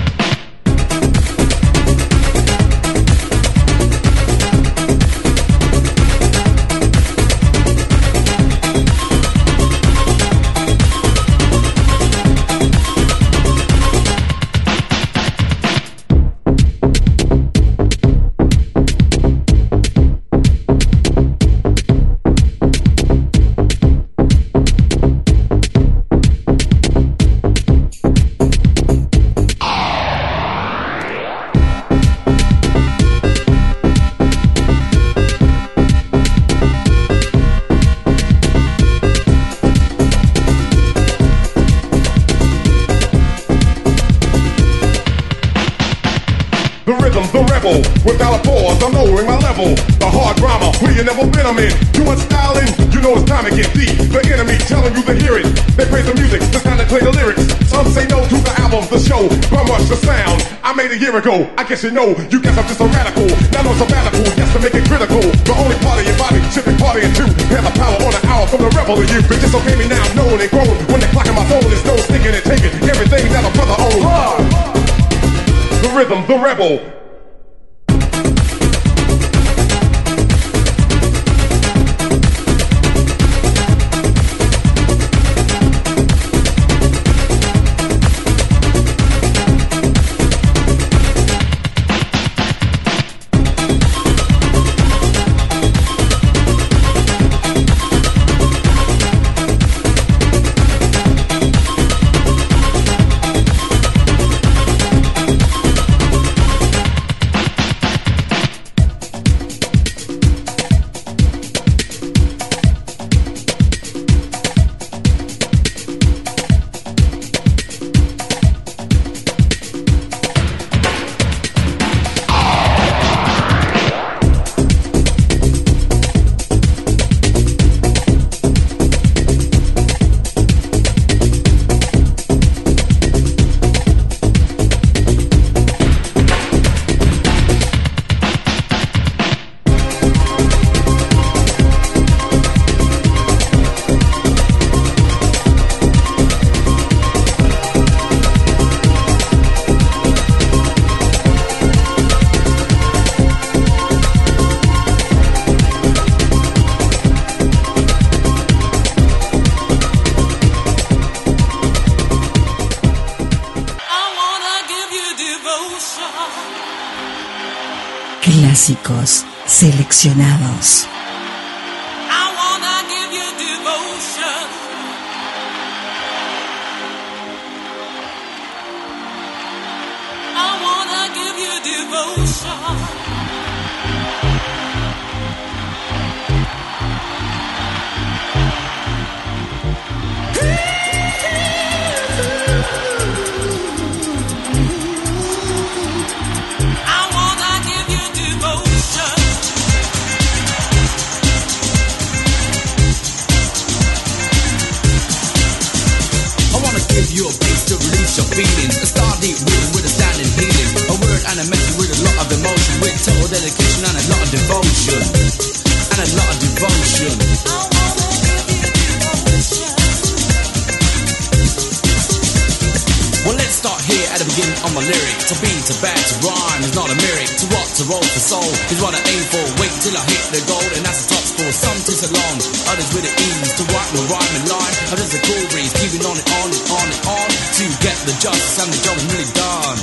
Without a pause, I'm lowering my level. The hard drama, where you never been, I'm in. You want styling? You know it's time to get deep. The enemy telling you to hear it. They play the music, it's time to play the lyrics. Some say no to the album, the show, but much the sound I made a year ago. I guess you know, you guess I'm just a radical. Not on sabbatical, yes, to make it critical. The only part of your body should be partying too. Have the power on the hour from the rebel in you. Bitches okay me now, known and grown. When the clock in my phone is no sneaking and taking everything that a brother owns. Hard. The rhythm, the rebel. Clásicos seleccionados. I wanna give you devotion. I wanna give you devotion. You a place to release your feelings. A star deep rhythm with a standing healing. A word and a message with a lot of emotion. With total dedication and a lot of devotion. And a lot of devotion. I wanna give you devotion. Well, let's start here at the beginning of my lyric. To be, to bad, to rhyme is not a lyric. To rock, to roll, to soul is what I aim for. Wait till I hit the goal and that's the top score. Some takes a long, others with the ease. To write my rhyme and line, I'm just a cool breeze. Keeping on and on and on and on to get the justice and the job is really done.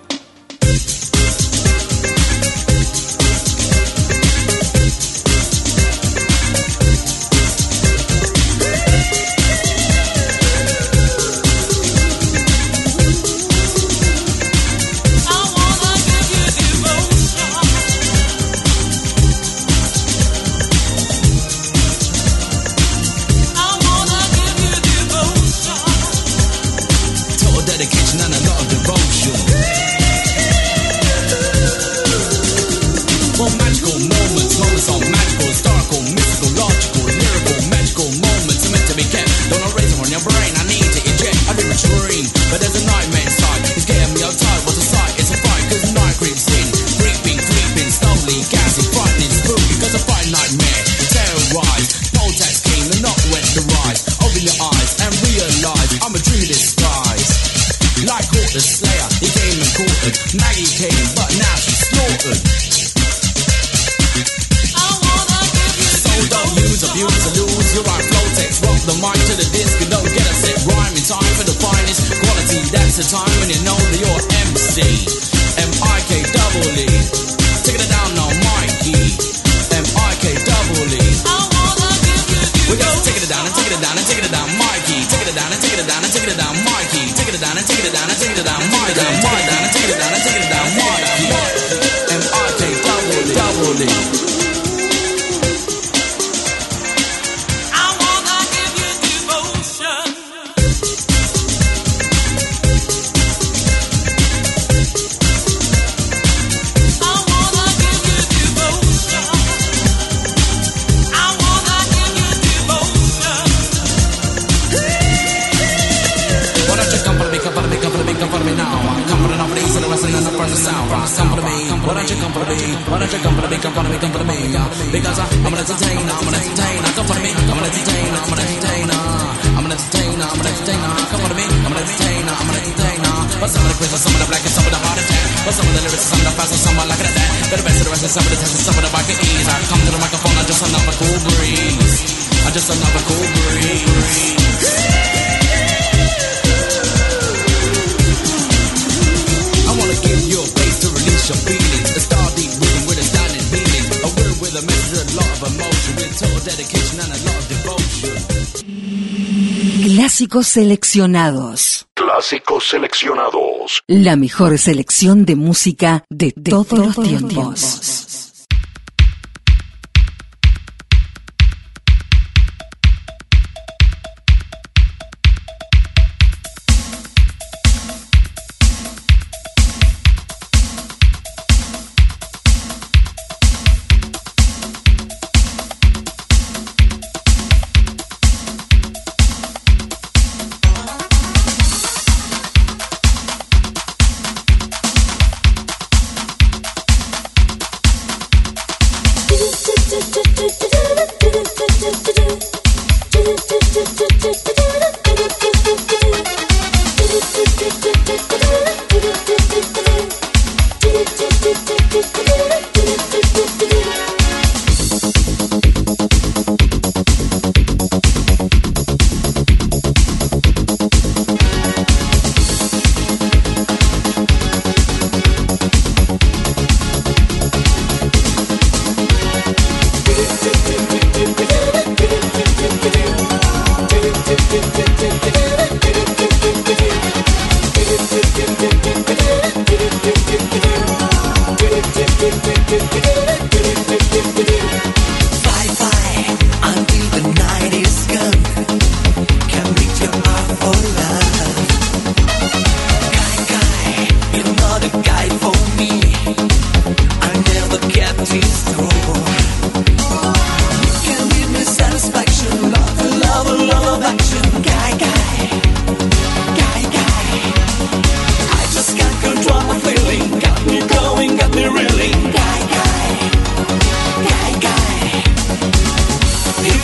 Clásicos seleccionados. Clásicos seleccionados. La mejor selección de música de, de todos, todos los tiempos. tiempos.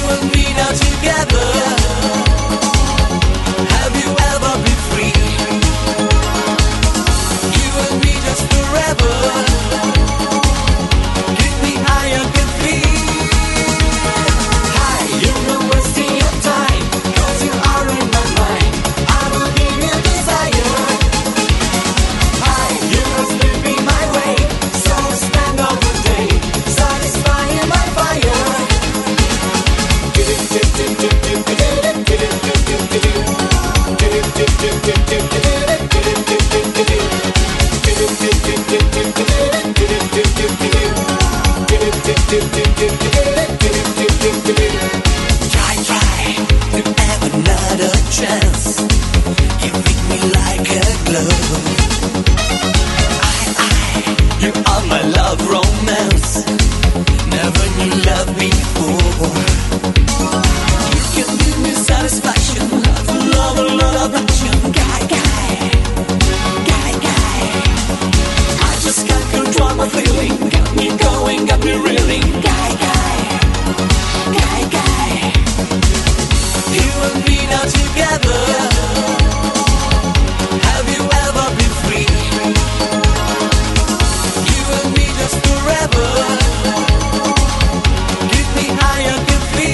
and me now together. Have you ever been free? You and me just forever. Get me higher, get me high. You're not wasting your time, 'cause you are in my mind. I will give you desire. High, you must live be my way. So spend all the day, satisfying my fire. Try, try to have another chance. You make me like a glove. I, I, you are my love romance. Never knew love before. You can give me satisfaction. Love, a lot of action. Guy, guy, guy, guy. I just can't control my feeling. Got me going, got me reeling. Guy, guy, guy, guy. You and me now together. Have you ever been free? You and me just forever. Get me higher, get me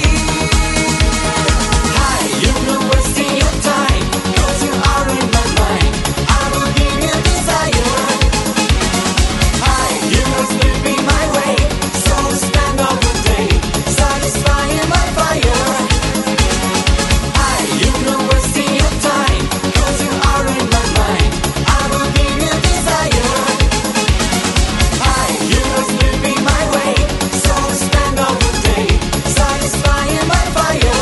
high. You're not wasting your time, 'cause you are in my mind. I will give you desire. High, you must live be my way. So spend all the day, satisfying my fire. High, you're not wasting your time, 'cause you are in my mind. I will give you desire. High, you must live be my way. So spend all the day, satisfying my fire.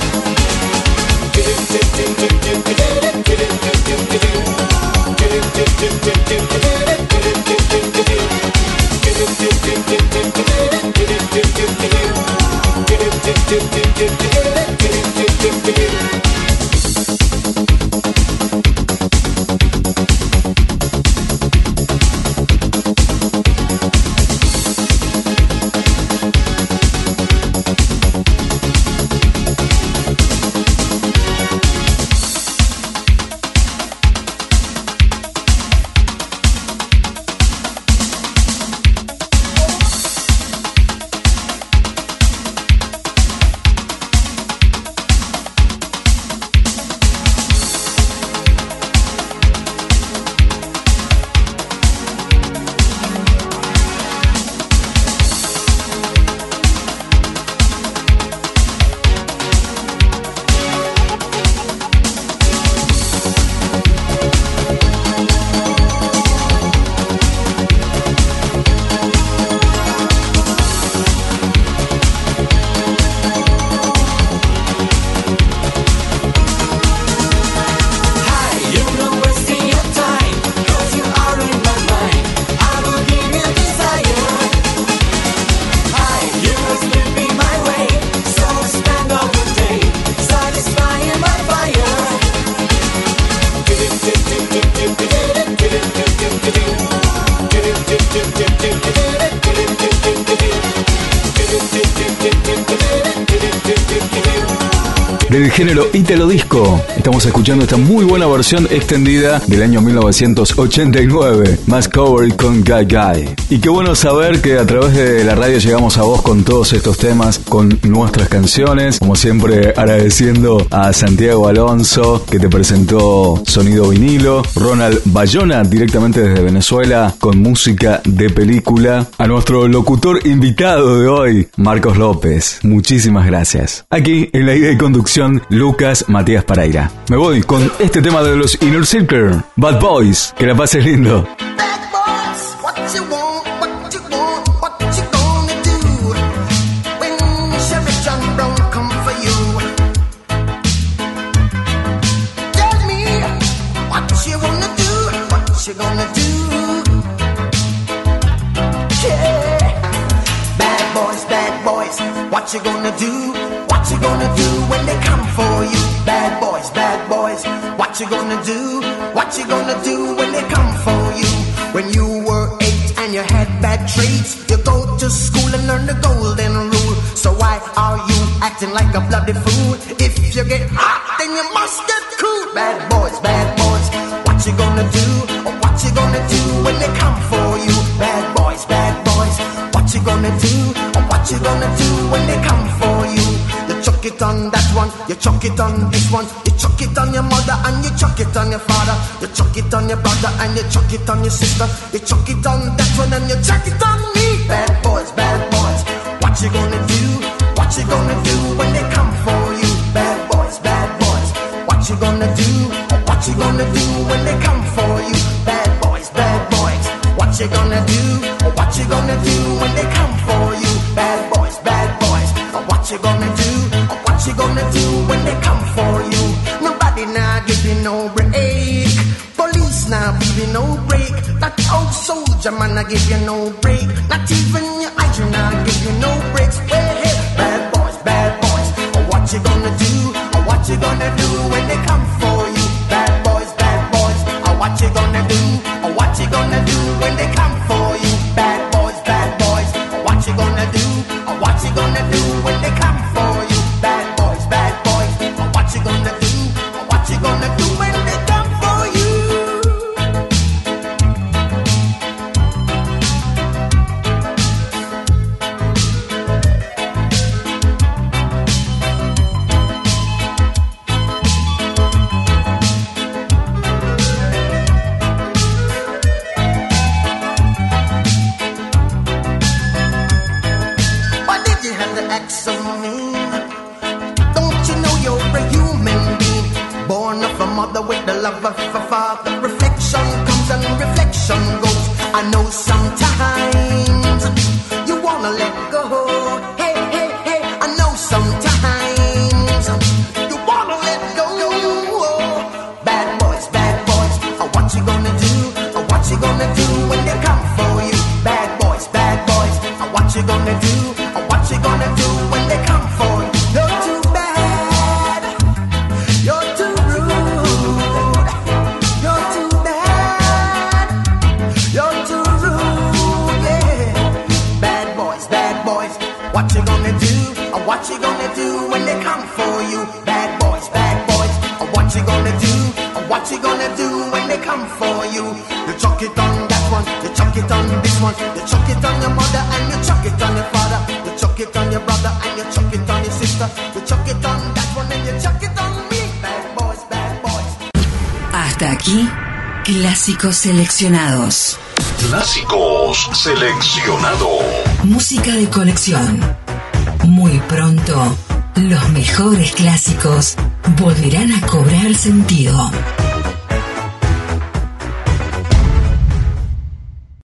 Del género Italo Disco, estamos escuchando esta muy buena versión extendida del año mil novecientos ochenta y nueve, Mass Cover con Guy Guy. Y qué bueno saber que a través de la radio llegamos a vos con todos estos temas, con nuestras canciones, como siempre agradeciendo a Santiago Alonso que te presentó Sonido Vinilo, Ronald Bayona directamente desde Venezuela con música de película, a nuestro locutor invitado de hoy, Marcos López. Muchísimas gracias. Aquí en la idea de conducción, Lucas Matías Pareira. Me voy con este tema de los Inner Circle, Bad Boys. Que la pases lindo. What you gonna do? What you gonna do when they come for you? Bad boys, bad boys. What you gonna do? What you gonna do when they come for you? When you were eight and you had bad traits, you go to school and learn the golden rule. So why are you acting acting like a bloody fool. If you get hot, then you must get cool. Bad boys, bad boys, what you gonna do? Or what you gonna do when they come for you? Bad boys, bad boys, what you gonna do? Or what you gonna do when they come for you? You chuck it on that one, you chuck it on this one, you chuck it on your mother and you chuck it on your father, you chuck it on your brother and you chuck it on your sister, you chuck it on that one and you chuck it on me. Bad boys, bad boys, what you gonna do? What you gonna do when they come for you? Bad boys, bad boys, what you gonna do? What you gonna do when they come for you? Bad boys, bad boys, what you gonna do? What you gonna do when they come for you? Bad boys, bad boys, what you gonna do? What you gonna do when they come for you? Nobody now give you no break. Police now give you no break. That old soldier man I give you no break. Not even your eyes now give you no breaks. Well, hey, bad boys, bad boys, what you gonna do? What you gonna do when they come for you? Bad boys, bad boys, what you gonna do? What you gonna do when they come for you? Bad boys, bad boys, what you gonna do? What you gonna do when they come for you? Bad boys, bad boys, what you gonna do? What you gonna do when they come for you? Why did you have to act so mean? Don't you know you're a human being, born of a mother with the love of a father? Reflection comes and reflection goes. I know sometimes you wanna let go. Hey, hey, hey, I know sometimes you wanna let go. Bad boys, bad boys, what you gonna do? What you gonna do when they come for you? Bad boys, bad boys, what you gonna do? What you gonna do when they come for you? You're too bad, you're too rude, you're too bad, you're too rude, yeah. Bad boys, bad boys, what you gonna do? What you gonna do when they come for you? Bad boys, bad boys, what you gonna do? What you gonna do when they come for you? You chuck it on that one, you chuck it on this one, you chuck it on your mother and you chuck it on your father, you chuck it on your brother and you chuck it on your sister, you chuck it on that one and you chuck it on me. Bad boys, bad boys. Hasta aquí, clásicos seleccionados. Clásicos seleccionados. Música de colección. Muy pronto, los mejores clásicos volverán a cobrar sentido.